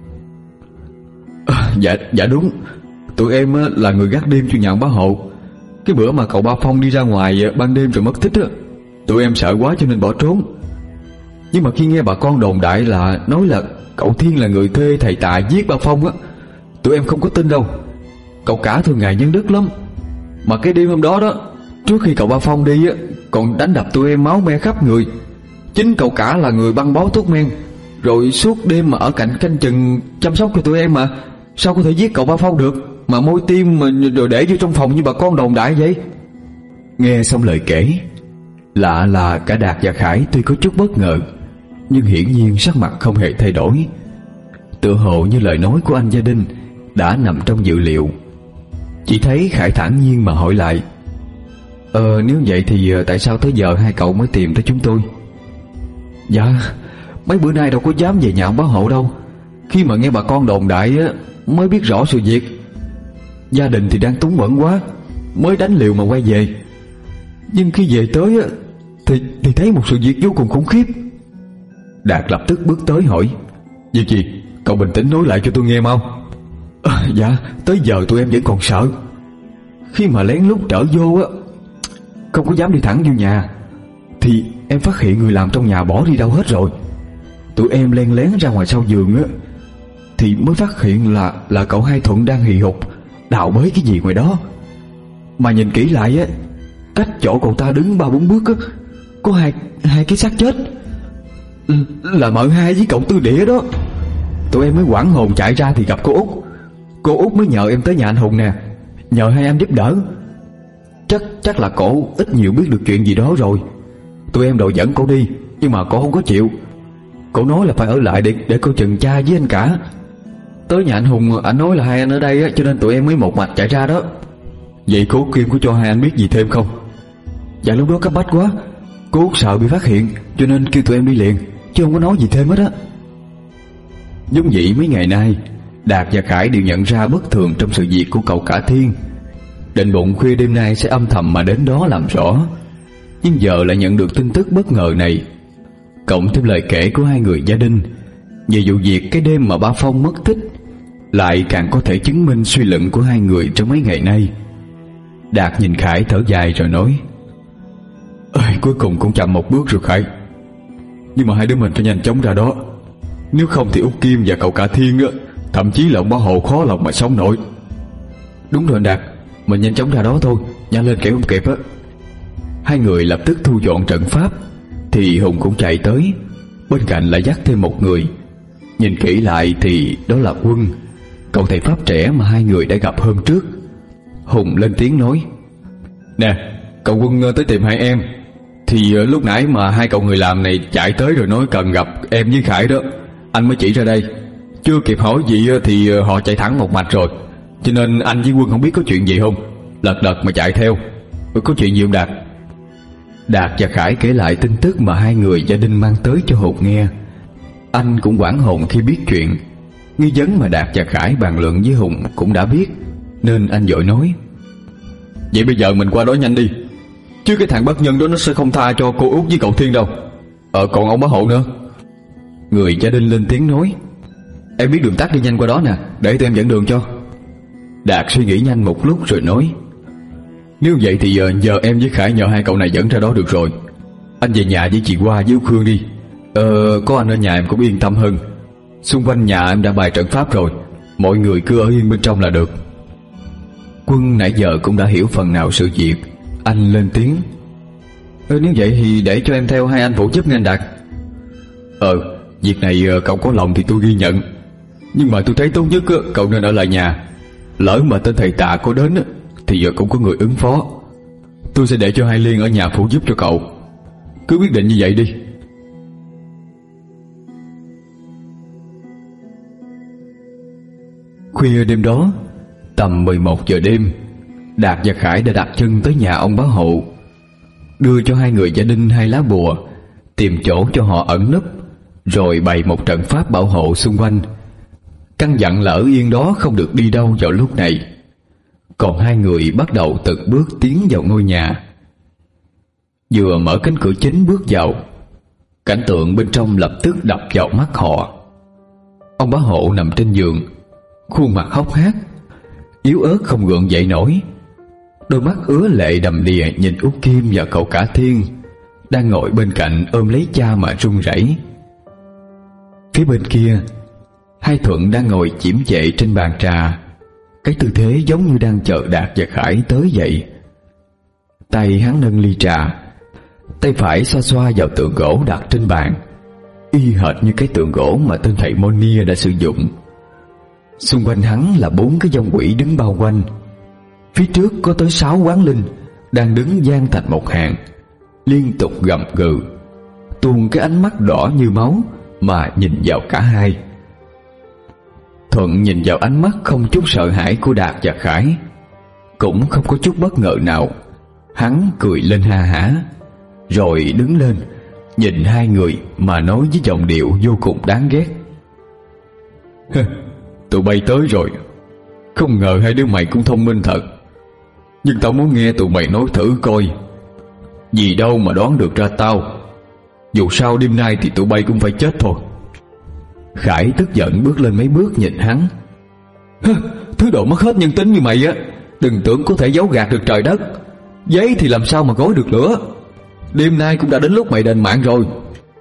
À, dạ, dạ đúng. Tụi em là người gác đêm cho nhà ông bá hộ. Cái bữa mà cậu Ba Phong đi ra ngoài ban đêm rồi mất tích á, tụi em sợ quá cho nên bỏ trốn. Nhưng mà khi nghe bà con đồn đại là nói là cậu Thiên là người thuê thầy Tạ giết Ba Phong á, tụi em không có tin đâu. Cậu cả thường ngày nhân đức lắm. Mà cái đêm hôm đó đó, trước khi cậu Ba Phong đi á, còn đánh đập tụi em máu me khắp người. Chính cậu cả là người băng bó thuốc men, rồi suốt đêm mà ở cạnh canh chừng chăm sóc cho tụi em mà. Sao có thể giết cậu Ba Phong được, mà môi tim mà rồi để vô trong phòng như bà con đồn đại vậy? Nghe xong lời kể, lạ là cả Đạt và Khải tuy có chút bất ngờ, nhưng hiển nhiên sắc mặt không hề thay đổi. Tựa hồ như lời nói của anh Gia Đinh đã nằm trong dự liệu. Chỉ thấy Khải thản nhiên mà hỏi lại. Ờ nếu vậy thì tại sao tới giờ hai cậu mới tìm tới chúng tôi? Dạ mấy bữa nay đâu có dám về nhà ông bá hộ đâu. Khi mà nghe bà con đồn đại á, mới biết rõ sự việc. Gia đình thì đang túng quẫn quá, mới đánh liều mà quay về. Nhưng khi về tới á, thì, thì thấy một sự việc vô cùng khủng khiếp. Đạt lập tức bước tới hỏi. Việc gì? Cậu bình tĩnh nói lại cho tôi nghe mau. À, dạ tới giờ tụi em vẫn còn sợ. Khi mà lén lút trở vô á, không có dám đi thẳng vô nhà, thì em phát hiện người làm trong nhà bỏ đi đâu hết rồi. Tụi em len lén ra ngoài sau giường á, thì mới phát hiện là là cậu Hai Thuận đang hì hục đào bới cái gì ngoài đó. Mà nhìn kỹ lại á, cách chỗ cậu ta đứng ba bốn bước á, có hai hai cái xác chết, là mợ hai với cậu Tư Địa đó. Tụi em mới hoảng hồn chạy ra thì gặp cô Út. Cô Út mới nhờ em tới nhà anh Hùng nè, nhờ hai em giúp đỡ. Chắc chắc là cổ ít nhiều biết được chuyện gì đó rồi. Tụi em đòi dẫn cổ đi, nhưng mà cổ không có chịu. Cổ nói là phải ở lại để để coi chừng cha với anh cả. Tới nhà anh Hùng, anh nói là hai anh ở đây á, cho nên tụi em mới một mạch chạy ra đó. Vậy cô Kim có cho hai anh biết gì thêm không? Dạ lúc đó cấp bách quá, cô Út sợ bị phát hiện, cho nên kêu tụi em đi liền, chứ không có nói gì thêm hết á. Giống vậy mấy ngày nay, Đạt và Khải đều nhận ra bất thường trong sự việc của cậu cả Thiên. Định bụng khuya đêm nay sẽ âm thầm mà đến đó làm rõ, nhưng giờ lại nhận được tin tức bất ngờ này, cộng thêm lời kể của hai người Gia Đình về vụ việc cái đêm mà Ba Phong mất tích, lại càng có thể chứng minh suy luận của hai người trong mấy ngày nay. Đạt nhìn Khải thở dài rồi nói. Ơi, cuối cùng cũng chậm một bước rồi Khải. Nhưng mà hai đứa mình phải nhanh chóng ra đó, nếu không thì Út Kim và cậu cả Thiên á, thậm chí là ông bá hộ khó lòng mà sống nổi. Đúng rồi Đạt, mình nhanh chóng ra đó thôi, nhanh lên kẻo không kịp á. Hai người lập tức thu dọn trận pháp, thì Hùng cũng chạy tới, bên cạnh lại dắt thêm một người. Nhìn kỹ lại thì đó là Quân, cậu thầy pháp trẻ mà hai người đã gặp hôm trước. Hùng lên tiếng nói. Nè, cậu Quân tới tìm hai em, thì lúc nãy mà hai cậu người làm này chạy tới rồi nói cần gặp em với Khải đó, anh mới chỉ ra đây. Chưa kịp hỏi gì thì họ chạy thẳng một mạch rồi, cho nên anh với Quân không biết có chuyện gì không, lật đật mà chạy theo. Có chuyện gì không Đạt? Đạt và Khải kể lại tin tức mà hai người Gia Đình mang tới cho Hùng nghe. Anh cũng hoảng hồn khi biết chuyện. Nghi vấn mà Đạt và Khải bàn luận với Hùng cũng đã biết, nên anh vội nói. Vậy bây giờ mình qua đó nhanh đi, chứ cái thằng bất nhân đó nó sẽ không tha cho cô Út với cậu Thiên đâu. Ờ còn ông bá hộ nữa. Người Gia Đình lên tiếng nói. Em biết đường tắt đi nhanh qua đó nè, để tụi em dẫn đường cho. Đạt suy nghĩ nhanh một lúc rồi nói. Nếu vậy thì giờ, giờ em với Khải nhờ hai cậu này dẫn ra đó được rồi. Anh về nhà với chị Hoa với Út Khương đi. Ờ có anh ở nhà em cũng yên tâm hơn. Xung quanh nhà em đã bày trận pháp rồi, mọi người cứ ở yên bên trong là được. Quân nãy giờ cũng đã hiểu phần nào sự việc. Anh lên tiếng. Ờ, nếu vậy thì để cho em theo hai anh phụ giúp nghe anh Đạt. Ờ việc này cậu có lòng thì tôi ghi nhận, nhưng mà tôi thấy tốt nhất cậu nên ở lại nhà. Lỡ mà tên thầy Tạ có đến thì giờ cũng có người ứng phó. Tôi sẽ để cho hai Liên ở nhà phụ giúp cho cậu. Cứ quyết định như vậy đi. Khuya đêm đó, tầm mười một giờ đêm, Đạt và Khải đã đặt chân tới nhà ông bá hộ, đưa cho hai người Gia Đình hai lá bùa, tìm chỗ cho họ ẩn nấp, rồi bày một trận pháp bảo hộ xung quanh, căn dặn là ở yên đó không được đi đâu vào lúc này. Còn hai người bắt đầu từng bước tiến vào ngôi nhà. Vừa mở cánh cửa chính bước vào, cảnh tượng bên trong lập tức đập vào mắt họ. Ông bá hộ nằm trên giường, khuôn mặt hốc hác, yếu ớt không gượng dậy nổi. Đôi mắt ứa lệ đầm đìa nhìn Út Kim và cậu Cả Thiên đang ngồi bên cạnh ôm lấy cha mà run rẩy. Phía bên kia, Hai Thuận đang ngồi chiếm chệ trên bàn trà, cái tư thế giống như đang chờ Đạt và Khải tới vậy. Tay hắn nâng ly trà, tay phải xoa xoa vào tượng gỗ đặt trên bàn, y hệt như cái tượng gỗ mà tên thầy Monia đã sử dụng. Xung quanh hắn là bốn cái vong quỷ đứng bao quanh. Phía trước có tới sáu quán linh đang đứng dang thành một hàng, liên tục gầm gừ, tuôn cái ánh mắt đỏ như máu mà nhìn vào cả hai. Thuận nhìn vào ánh mắt không chút sợ hãi của Đạt và Khải, cũng không có chút bất ngờ nào. Hắn cười lên ha hả, rồi đứng lên nhìn hai người mà nói với giọng điệu vô cùng đáng ghét. Tụi bay tới rồi. Không ngờ hai đứa mày cũng thông minh thật. Nhưng tao muốn nghe tụi mày nói thử coi. Gì đâu mà đoán được ra tao. Dù sao đêm nay thì tụi bay cũng phải chết thôi. Khải tức giận bước lên mấy bước nhìn hắn. Thứ đồ mất hết nhân tính như mày á, đừng tưởng có thể giấu gạt được trời đất. Giấy thì làm sao mà gói được lửa. Đêm nay cũng đã đến lúc mày đền mạng rồi.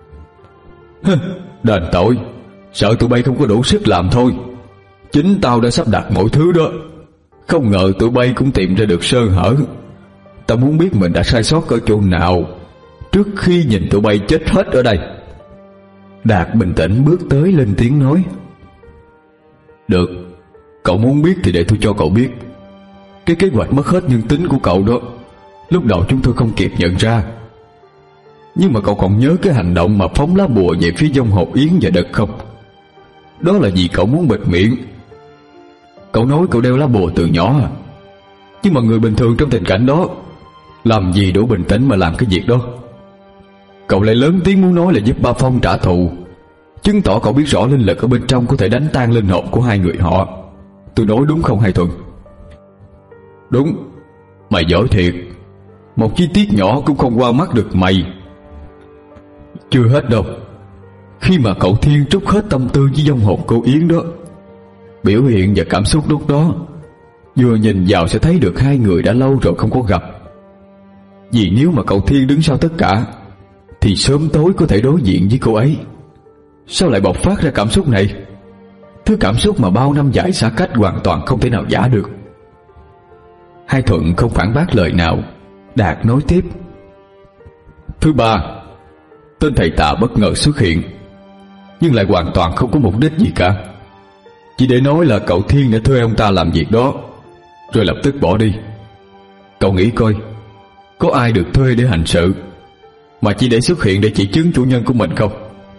Đền tội? Sợ tụi bay không có đủ sức làm thôi. Chính tao đã sắp đặt mọi thứ đó. Không ngờ tụi bay cũng tìm ra được sơ hở. Tao muốn biết mình đã sai sót ở chỗ nào trước khi nhìn tụi bay chết hết ở đây. Đạt bình tĩnh bước tới lên tiếng nói. Được, cậu muốn biết thì để tôi cho cậu biết. Cái kế hoạch mất hết nhân tính của cậu đó, lúc đầu chúng tôi không kịp nhận ra. Nhưng mà cậu còn nhớ cái hành động mà phóng lá bùa về phía vong hồn Yến và Đực không? Đó là vì cậu muốn bịt miệng. Cậu nói cậu đeo lá bùa từ nhỏ à? Nhưng mà người bình thường trong tình cảnh đó làm gì đủ bình tĩnh mà làm cái việc đó? Cậu lại lớn tiếng muốn nói là giúp Ba Phong trả thù, chứng tỏ cậu biết rõ linh lực ở bên trong có thể đánh tan linh hồn của hai người họ. Tôi nói đúng không Hai Thuận? Đúng. Mày giỏi thiệt. Một chi tiết nhỏ cũng không qua mắt được mày. Chưa hết đâu. Khi mà cậu Thiên trút hết tâm tư với vong hồn cô Yến đó, biểu hiện và cảm xúc lúc đó, vừa nhìn vào sẽ thấy được hai người đã lâu rồi không có gặp. Vì nếu mà cậu Thiên đứng sau tất cả thì sớm tối có thể đối diện với cô ấy. Sao lại bộc phát ra cảm xúc này? Thứ cảm xúc mà bao năm dài xa cách hoàn toàn không thể nào giả được. Hai Thuận không phản bác lời nào. Đạt nói tiếp. Thứ ba, tên thầy tà bất ngờ xuất hiện, nhưng lại hoàn toàn không có mục đích gì cả. Chỉ để nói là cậu Thiên đã thuê ông ta làm việc đó, rồi lập tức bỏ đi. Cậu nghĩ coi, có ai được thuê để hành sự mà chỉ để xuất hiện để chỉ chứng chủ nhân của mình không?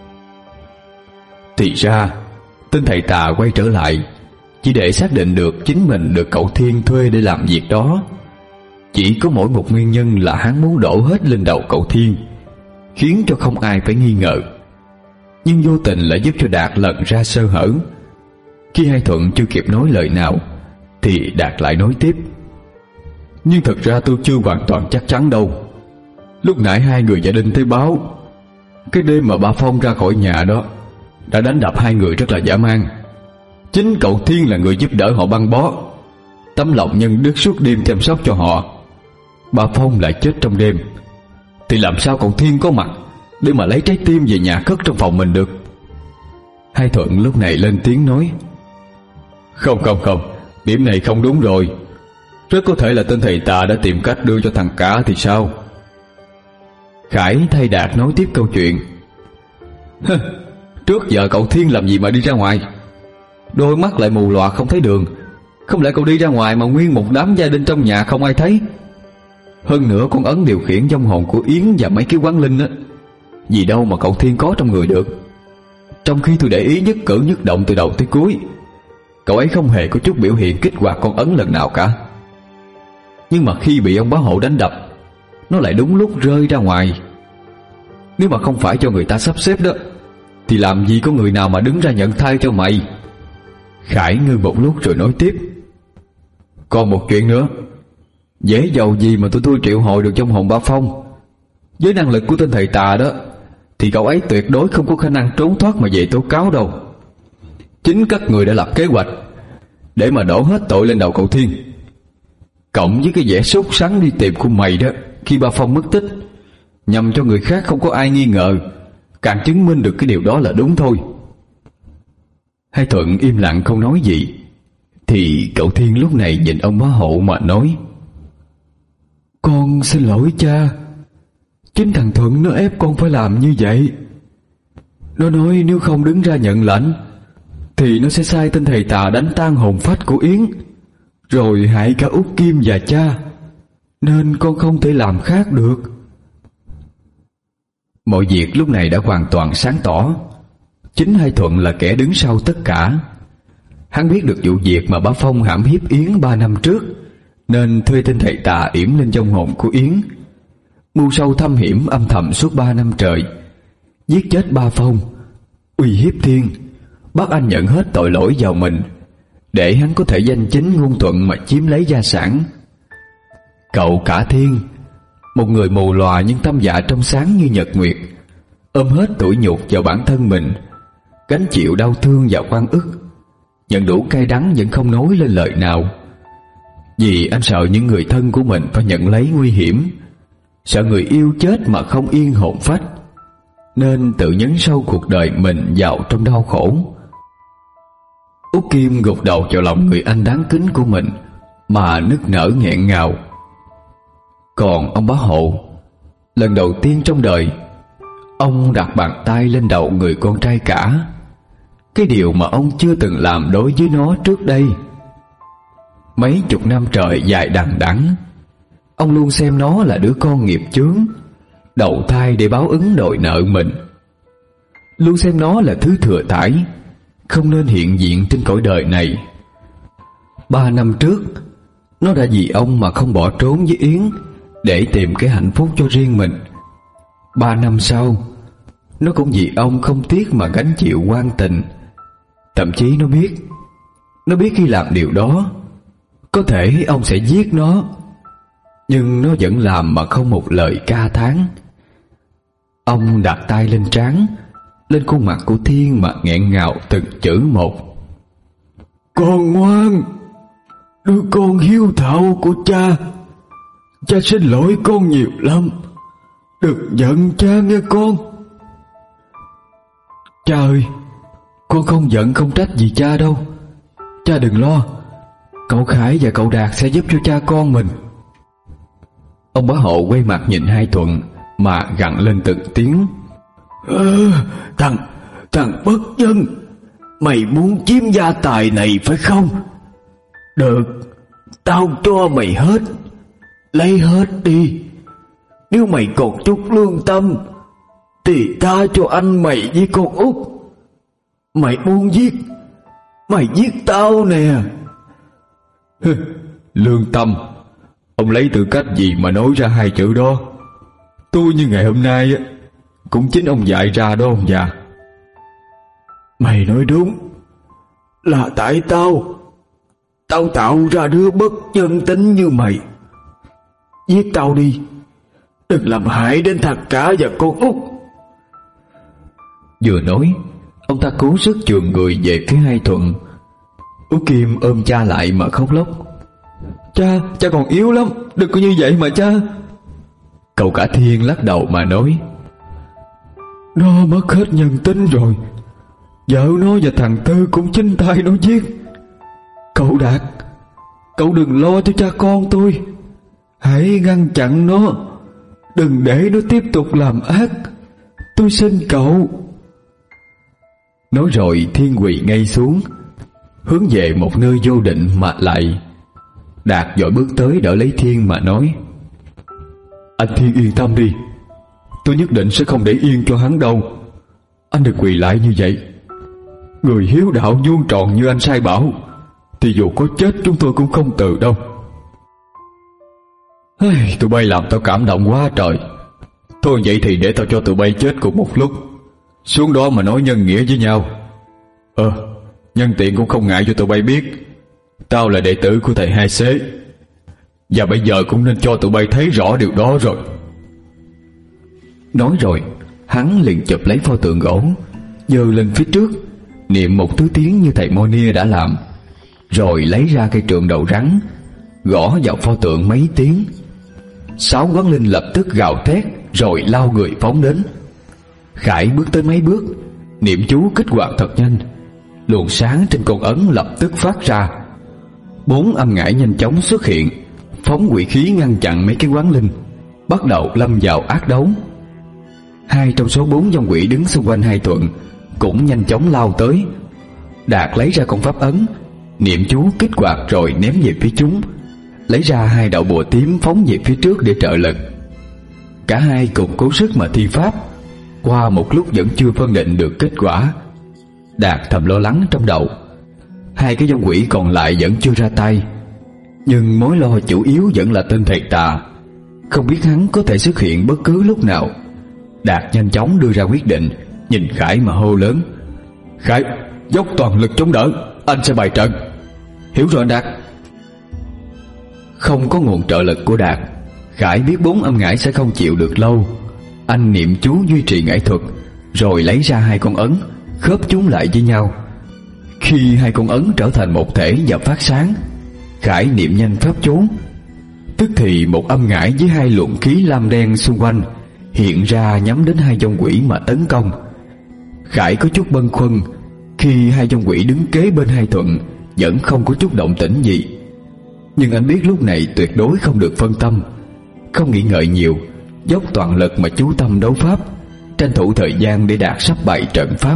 Thì ra tên thầy tà quay trở lại chỉ để xác định được chính mình được cậu Thiên thuê để làm việc đó. Chỉ có mỗi một nguyên nhân là hắn muốn đổ hết lên đầu cậu Thiên, khiến cho không ai phải nghi ngờ. Nhưng vô tình lại giúp cho Đạt lần ra sơ hở. Khi Hai Thuận chưa kịp nói lời nào thì Đạt lại nói tiếp. Nhưng thật ra tôi chưa hoàn toàn chắc chắn đâu. Lúc nãy hai người gia đình tới báo, cái đêm mà Ba Phong ra khỏi nhà đó đã đánh đập hai người rất là dã man. Chính cậu Thiên là người giúp đỡ họ băng bó, tấm lòng nhân đức suốt đêm chăm sóc cho họ. Ba Phong lại chết trong đêm, thì làm sao cậu Thiên có mặt để mà lấy trái tim về nhà cất trong phòng mình được? Hai Thuận lúc này lên tiếng nói. Không không không, điểm này không đúng rồi. Rất có thể là tên thầy tà đã tìm cách đưa cho thằng Cả thì sao? Khải thay Đạt nói tiếp câu chuyện. Trước giờ cậu Thiên làm gì mà đi ra ngoài? Đôi mắt lại mù lòa không thấy đường. Không lẽ cậu đi ra ngoài mà nguyên một đám gia đình trong nhà không ai thấy? Hơn nữa con ấn điều khiển vong hồn của Yến và mấy cái quán linh á, gì đâu mà cậu Thiên có trong người được. Trong khi tôi để ý nhất cử nhất động từ đầu tới cuối, cậu ấy không hề có chút biểu hiện kích hoạt con ấn lần nào cả. Nhưng mà khi bị ông bá hộ đánh đập, nó lại đúng lúc rơi ra ngoài. Nếu mà không phải cho người ta sắp xếp đó, thì làm gì có người nào mà đứng ra nhận thay cho mày? Khải ngưng một lúc rồi nói tiếp. Còn một chuyện nữa, dễ dầu gì mà tôi tôi triệu hồi được trong hồn Ba Phong. Với năng lực của tên thầy tà đó thì cậu ấy tuyệt đối không có khả năng trốn thoát mà về tố cáo đâu. Chính các người đã lập kế hoạch để mà đổ hết tội lên đầu cậu Thiên, cộng với cái vẻ sốt sắng đi tìm của mày đó khi Ba Phong mất tích, nhằm cho người khác không có ai nghi ngờ, càng chứng minh được cái điều đó là đúng thôi. Hai Thuận im lặng không nói gì. Thì cậu Thiên lúc này nhìn ông bá hộ mà nói: Con xin lỗi cha. Chính thằng Thuận nó ép con phải làm như vậy. Nó nói nếu không đứng ra nhận lãnh thì nó sẽ sai tên thầy tà đánh tan hồn phách của Yến, rồi hại cả Út Kim và cha, nên con không thể làm khác được. Mọi việc lúc này đã hoàn toàn sáng tỏ. Chính Hai Thuận là kẻ đứng sau tất cả. Hắn biết được vụ việc mà Bá Phong hãm hiếp Yến ba năm trước, nên thuê tên thầy tà yểm lên trong hồn của Yến, mưu sâu thâm hiểm âm thầm suốt ba năm trời, giết chết Ba Phong, uy hiếp Thiên, bắt anh nhận hết tội lỗi vào mình, để hắn có thể danh chính ngôn thuận mà chiếm lấy gia sản. Cậu cả Thiên, một người mù lòa nhưng tâm dạ trong sáng như nhật nguyệt, ôm hết tủi nhục vào bản thân mình, gánh chịu đau thương và oan ức, nhận đủ cay đắng vẫn không nói lên lời nào. Vì anh sợ những người thân của mình phải nhận lấy nguy hiểm, sợ người yêu chết mà không yên hồn phách, nên tự nhấn sâu cuộc đời mình vào trong đau khổ. Út Kim gục đầu vào lòng người anh đáng kính của mình mà nức nở nghẹn ngào. Còn ông bá hộ, lần đầu tiên trong đời, ông đặt bàn tay lên đầu người con trai cả, cái điều mà ông chưa từng làm đối với nó trước đây. Mấy chục năm trời dài đằng đẵng, ông luôn xem nó là đứa con nghiệp chướng, đầu thai để báo ứng đòi nợ mình, luôn xem nó là thứ thừa thải, không nên hiện diện trên cõi đời này. Ba năm trước, nó đã vì ông mà không bỏ trốn với Yến để tìm cái hạnh phúc cho riêng mình. Ba năm sau, nó cũng vì ông không tiếc mà gánh chịu oan tình. Thậm chí nó biết Nó biết khi làm điều đó, có thể ông sẽ giết nó, nhưng nó vẫn làm mà không một lời ca thán. Ông đặt tay lên trán, lên khuôn mặt của Thiên mà nghẹn ngào từng chữ một: Con ngoan, đứa con hiếu thảo của cha. Cha xin lỗi con nhiều lắm, đừng giận cha nghe con. Cha ơi, con không giận không trách gì cha đâu. Cha đừng lo, cậu Khải và cậu Đạt sẽ giúp cho cha con mình. Ông bá hộ quay mặt nhìn Hai Thuận mà gằn lên từng tiếng: ờ, Thằng Thằng bất nhân, mày muốn chiếm gia tài này phải không? Được, tao cho mày hết, lấy hết đi. Nếu mày còn chút lương tâm thì tha cho anh mày với con Út. Mày muốn giết, mày giết tao nè. Lương tâm? Ông lấy tư cách gì mà nói ra hai chữ đó? Tôi như ngày hôm nay cũng chính ông dạy ra đó ông già. Mày nói đúng, là tại tao Tao tạo ra đứa bất nhân tính như mày. Giết tao đi, đừng làm hại đến thằng cả và con Út. Vừa nói, ông ta cố sức chườm người về phía Hai Thuận. Út Kim ôm cha lại mà khóc lóc: Cha, cha còn yếu lắm, đừng có như vậy mà cha. Cậu cả Thiên lắc đầu mà nói: Nó mất hết nhân tính rồi. Vợ nó và thằng Tư cũng chính tay nó giết. Cậu Đạt, cậu đừng lo cho cha con tôi. Hãy ngăn chặn nó, đừng để nó tiếp tục làm ác. Tôi xin cậu. Nói rồi Thiên quỳ ngay xuống, hướng về một nơi vô định mà lạy. Đạt vội bước tới đỡ lấy Thiên mà nói: Anh Thiên yên tâm đi, tôi nhất định sẽ không để yên cho hắn đâu. Anh đừng quỳ lại như vậy. Người hiếu đạo vuông tròn như anh sai bảo thì dù có chết chúng tôi cũng không từ đâu. Hey, tụi bay làm tao cảm động quá trời. Thôi vậy thì để tao cho tụi bay chết cùng một lúc, xuống đó mà nói nhân nghĩa với nhau. Ờ, nhân tiện cũng không ngại cho tụi bay biết Tao là đệ tử của thầy Hai Xế, và bây giờ cũng nên cho tụi bay thấy rõ điều đó rồi. Nói rồi, hắn liền chụp lấy pho tượng gỗ, giơ lên phía trước, niệm một thứ tiếng như thầy Mô-nia đã làm, rồi lấy ra cây trượng đầu rắn, gõ vào pho tượng mấy tiếng. Sáu quán linh lập tức gào thét rồi lao người phóng đến. Khải bước tới mấy bước, niệm chú kích hoạt thật nhanh. Luồng sáng trên con ấn lập tức phát ra. Bốn âm ngải nhanh chóng xuất hiện, phóng quỷ khí ngăn chặn mấy cái quán linh, bắt đầu lâm vào ác đấu. Hai trong số bốn dòng quỷ đứng xung quanh Hai Thuận cũng nhanh chóng lao tới. Đạt lấy ra con pháp ấn, niệm chú kích hoạt rồi ném về phía chúng, lấy ra hai đạo bùa tím phóng về phía trước để trợ lực. Cả hai cùng cố sức mà thi pháp. Qua một lúc vẫn chưa phân định được kết quả. Đạt thầm lo lắng trong đầu. Hai cái dòng quỷ còn lại vẫn chưa ra tay, nhưng mối lo chủ yếu vẫn là tên thầy tà, không biết hắn có thể xuất hiện bất cứ lúc nào. Đạt nhanh chóng đưa ra quyết định, nhìn Khải mà hô lớn: Khải, dốc toàn lực chống đỡ, anh sẽ bày trận. Hiểu rồi anh Đạt. Không có nguồn trợ lực của Đạt, Khải biết bốn âm ngải sẽ không chịu được lâu. Anh niệm chú duy trì nghệ thuật, rồi lấy ra hai con ấn, khớp chúng lại với nhau. Khi hai con ấn trở thành một thể và phát sáng, Khải niệm nhanh pháp chú. Tức thì một âm ngải với hai luồng khí lam đen xung quanh hiện ra nhắm đến hai dòng quỷ mà tấn công. Khải có chút bâng khuâng khi hai dòng quỷ đứng kế bên Hai Thuận vẫn không có chút động tĩnh gì, nhưng anh biết lúc này tuyệt đối không được phân tâm. Không nghĩ ngợi nhiều, dốc toàn lực mà chú tâm đấu pháp, tranh thủ thời gian để Đạt sắp bày trận pháp.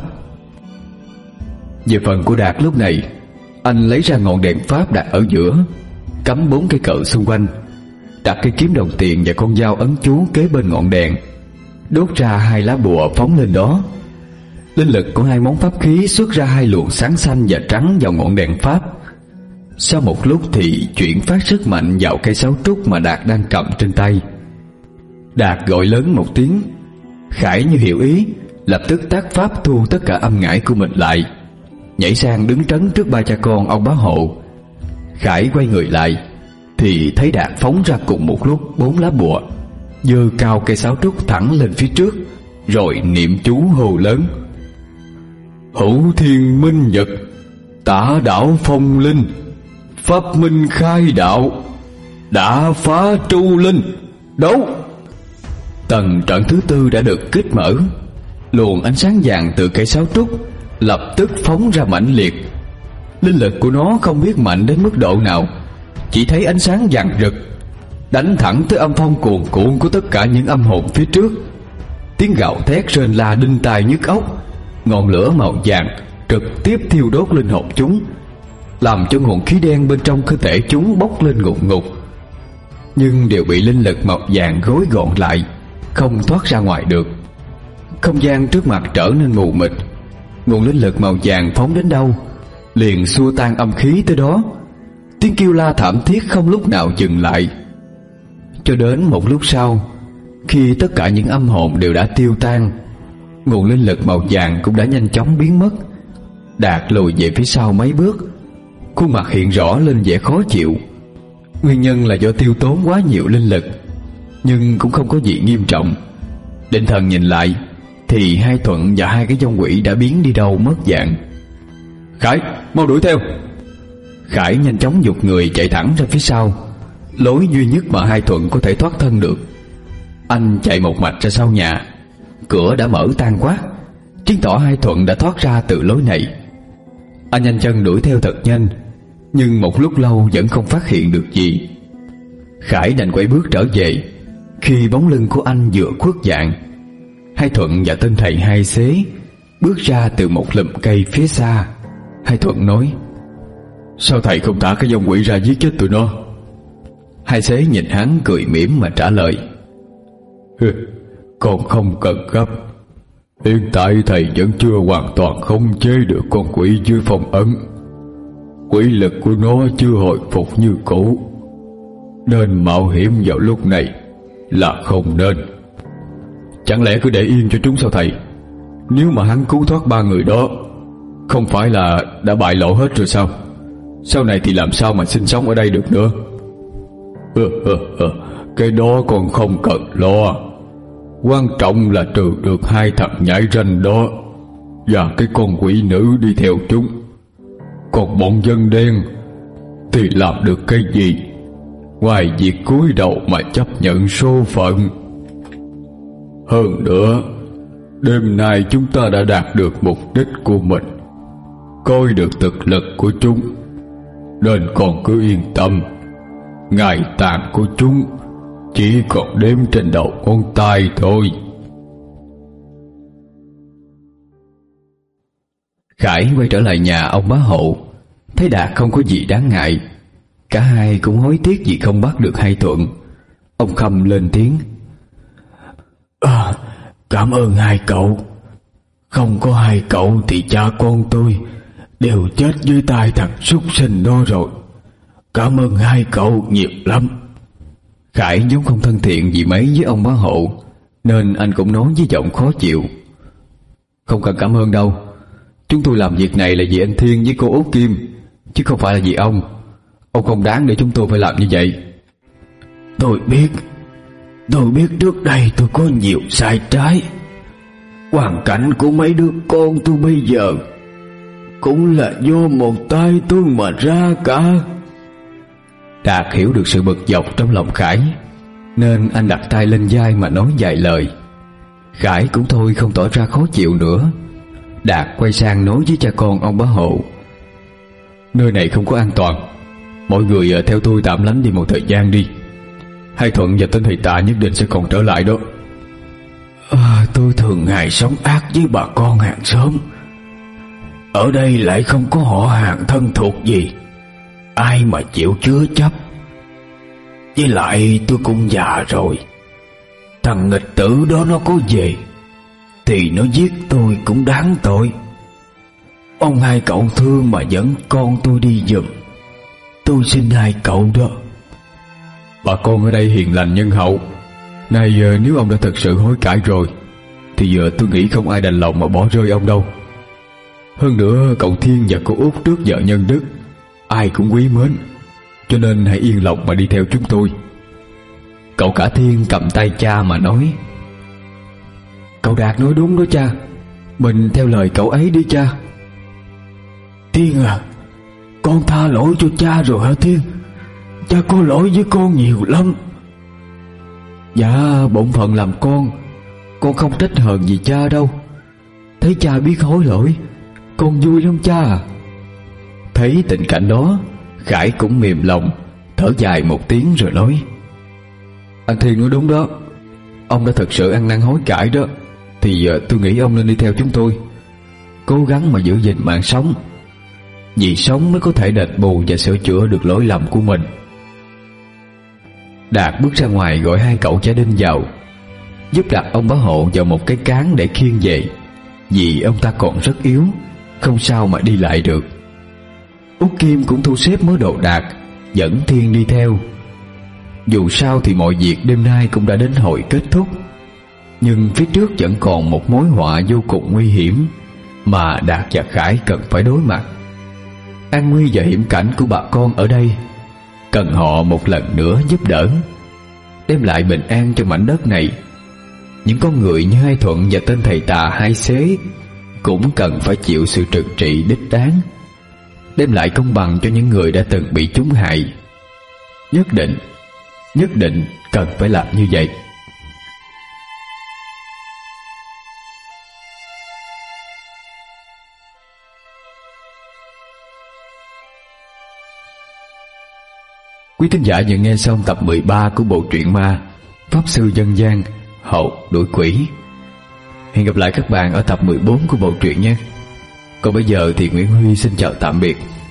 Về phần của Đạt lúc này, anh lấy ra ngọn đèn pháp đặt ở giữa, cắm bốn cây cờ xung quanh, đặt cây kiếm đồng tiền và con dao ấn chú kế bên ngọn đèn, đốt ra hai lá bùa phóng lên đó. Linh lực của hai món pháp khí xuất ra hai luồng sáng xanh và trắng vào ngọn đèn pháp. Sau một lúc thì chuyển phát sức mạnh vào cây sáo trúc mà Đạt đang cầm trên tay. Đạt gọi lớn một tiếng. Khải như hiểu ý, lập tức tác pháp thu tất cả âm ngải của mình lại, nhảy sang đứng trấn trước ba cha con ông bá hộ. Khải quay người lại thì thấy Đạt phóng ra cùng một lúc bốn lá bùa, giơ cao cây sáo trúc thẳng lên phía trước, rồi niệm chú hô lớn: Hữu thiên minh nhật, tả đảo phong linh, pháp minh khai đạo, đã phá tru linh, đấu. Tầng trận thứ tư đã được kích mở. Luồng ánh sáng vàng từ cây sáo trúc lập tức phóng ra mãnh liệt. Linh lực của nó không biết mạnh đến mức độ nào, chỉ thấy ánh sáng vàng rực đánh thẳng tới âm phong cuồn cuộn của tất cả những âm hồn phía trước. Tiếng gào thét rền la đinh tai nhức óc. Ngọn lửa màu vàng trực tiếp thiêu đốt linh hồn chúng, làm cho nguồn khí đen bên trong cơ thể chúng bốc lên ngục ngục, nhưng đều bị linh lực màu vàng gói gọn lại, không thoát ra ngoài được. Không gian trước mặt trở nên mù mịt. Nguồn linh lực màu vàng phóng đến đâu liền xua tan âm khí tới đó. Tiếng kêu la thảm thiết không lúc nào dừng lại. Cho đến một lúc sau, khi tất cả những âm hồn đều đã tiêu tan, nguồn linh lực màu vàng cũng đã nhanh chóng biến mất. Đạt lùi về phía sau mấy bước, khuôn mặt hiện rõ lên vẻ khó chịu. Nguyên nhân là do tiêu tốn quá nhiều linh lực, nhưng cũng không có gì nghiêm trọng. Định thần nhìn lại thì Hai Thuận và hai cái dông quỷ đã biến đi đâu mất dạng. Khải, mau đuổi theo. Khải nhanh chóng giục người chạy thẳng ra phía sau, lối duy nhất mà Hai Thuận có thể thoát thân được. Anh chạy một mạch ra sau nhà. Cửa đã mở tan quá, chứng tỏ Hai Thuận đã thoát ra từ lối này. Anh nhanh chân đuổi theo thật nhanh, nhưng một lúc lâu vẫn không phát hiện được gì. Khải đành quay bước trở về. Khi bóng lưng của anh vừa khuất dạng, Hai Thuận và tên thầy Hai Xế bước ra từ một lùm cây phía xa. Hai Thuận nói: Sao thầy không thả cái dông quỷ ra giết chết tụi nó? Hai Xế nhìn hắn cười mỉm mà trả lời: Con không cần gấp. Hiện tại thầy vẫn chưa hoàn toàn khống chế được con quỷ dưới phong ấn. Quỷ lực của nó chưa hồi phục như cũ, nên mạo hiểm vào lúc này là không nên. Chẳng lẽ cứ để yên cho chúng sao thầy? Nếu mà hắn cứu thoát ba người đó, không phải là đã bại lộ hết rồi sao? sau này thì làm sao mà sinh sống ở đây được nữa. ờ, ờ, ờ, Cái đó con không cần lo. Quan trọng là trừ được hai thằng nhãi ranh đó và cái con quỷ nữ đi theo chúng. Còn bọn dân đen thì làm được cái gì ngoài việc cúi đầu mà chấp nhận số phận. Hơn nữa, đêm nay chúng ta đã đạt được mục đích của mình, coi được thực lực của chúng, nên con cứ yên tâm. Ngày tàn của chúng chỉ còn đếm trên đầu ngón tay thôi. Khải quay trở lại nhà ông bá Hộ, thấy Đạt không có gì đáng ngại. Cả hai cũng hối tiếc vì không bắt được hai Thuận. Ông Khâm lên tiếng: à, Cảm ơn hai cậu. Không có hai cậu thì cha con tôi đều chết dưới tay thằng súc sinh đó rồi. Cảm ơn hai cậu nhiều lắm. Khải vốn không thân thiện gì mấy với ông bá Hộ, nên anh cũng nói với giọng khó chịu: Không cần cảm ơn đâu. Chúng tôi làm việc này là vì anh Thiên với cô Út Kim, chứ không phải là vì ông. Ông không đáng để chúng tôi phải làm như vậy. Tôi biết. Tôi biết trước đây tôi có nhiều sai trái. Hoàn cảnh của mấy đứa con tôi bây giờ cũng là do một tay tôi mà ra cả. Đạt hiểu được sự bực dọc trong lòng Khải, nên anh đặt tay lên vai mà nói vài lời. Khải cũng thôi không tỏ ra khó chịu nữa. Đạt quay sang nói với cha con ông bá Hộ: Nơi này không có an toàn, mọi người theo tôi tạm lánh đi một thời gian đi. Hai Thuận và tên thầy Tạ nhất định sẽ còn trở lại đó. à, Tôi thường ngày sống ác với bà con hàng xóm. Ở đây lại không có họ hàng thân thuộc gì, ai mà chịu chứa chấp. Với lại tôi cũng già rồi. Thằng nghịch tử đó nó có về thì nó giết tôi cũng đáng tội. Ông hai cậu thương mà dẫn con tôi đi giùm. Tôi xin hai cậu đó. Bà con ở đây hiền lành nhân hậu. Này nếu ông đã thật sự hối cải rồi thì giờ tôi nghĩ không ai đành lòng mà bỏ rơi ông đâu. Hơn nữa cậu Thiên và cô Út trước vợ nhân đức ai cũng quý mến, cho nên hãy yên lòng mà đi theo chúng tôi. Cậu cả Thiên cầm tay cha mà nói: Cậu Đạt nói đúng đó cha. Mình theo lời cậu ấy đi cha. Thiên à, con tha lỗi cho cha rồi hả Thiên? Cha có lỗi với con nhiều lắm. Dạ, bổn phận làm con, con không trách hờn gì cha đâu. Thấy cha biết hối lỗi, con vui lắm cha à. Thấy tình cảnh đó, Khải cũng mềm lòng, thở dài một tiếng rồi nói: Anh Thiên nói đúng đó. Ông đã thật sự ăn năn hối cải đó, thì giờ tôi nghĩ ông nên đi theo chúng tôi. Cố gắng mà giữ gìn mạng sống, vì sống mới có thể đền bù và sửa chữa được lỗi lầm của mình. Đạt bước ra ngoài gọi hai cậu cha Đinh vào, giúp đặt ông bá Hộ vào một cái cáng để khiêng về, vì ông ta còn rất yếu, không sao mà đi lại được. Út Kim cũng thu xếp mớ đồ đạc, dẫn Thiên đi theo. Dù sao thì mọi việc đêm nay cũng đã đến hồi kết thúc, nhưng phía trước vẫn còn một mối họa vô cùng nguy hiểm mà Đạt và Khải cần phải đối mặt. An nguy và hiểm cảnh của bà con ở đây cần họ một lần nữa giúp đỡ, đem lại bình an cho mảnh đất này. Những con người như hai Thuận và tên thầy Tà hai xế cũng cần phải chịu sự trừng trị đích đáng, đem lại công bằng cho những người đã từng bị chúng hại. Nhất định, nhất định cần phải làm như vậy. Quý thính giả vừa nghe xong tập mười ba của bộ truyện ma Pháp Sư Dân Gian Hậu Đuổi Quỷ. Hẹn gặp lại các bạn ở tập mười bốn của bộ truyện nhé. Còn bây giờ thì Nguyễn Huy xin chào tạm biệt.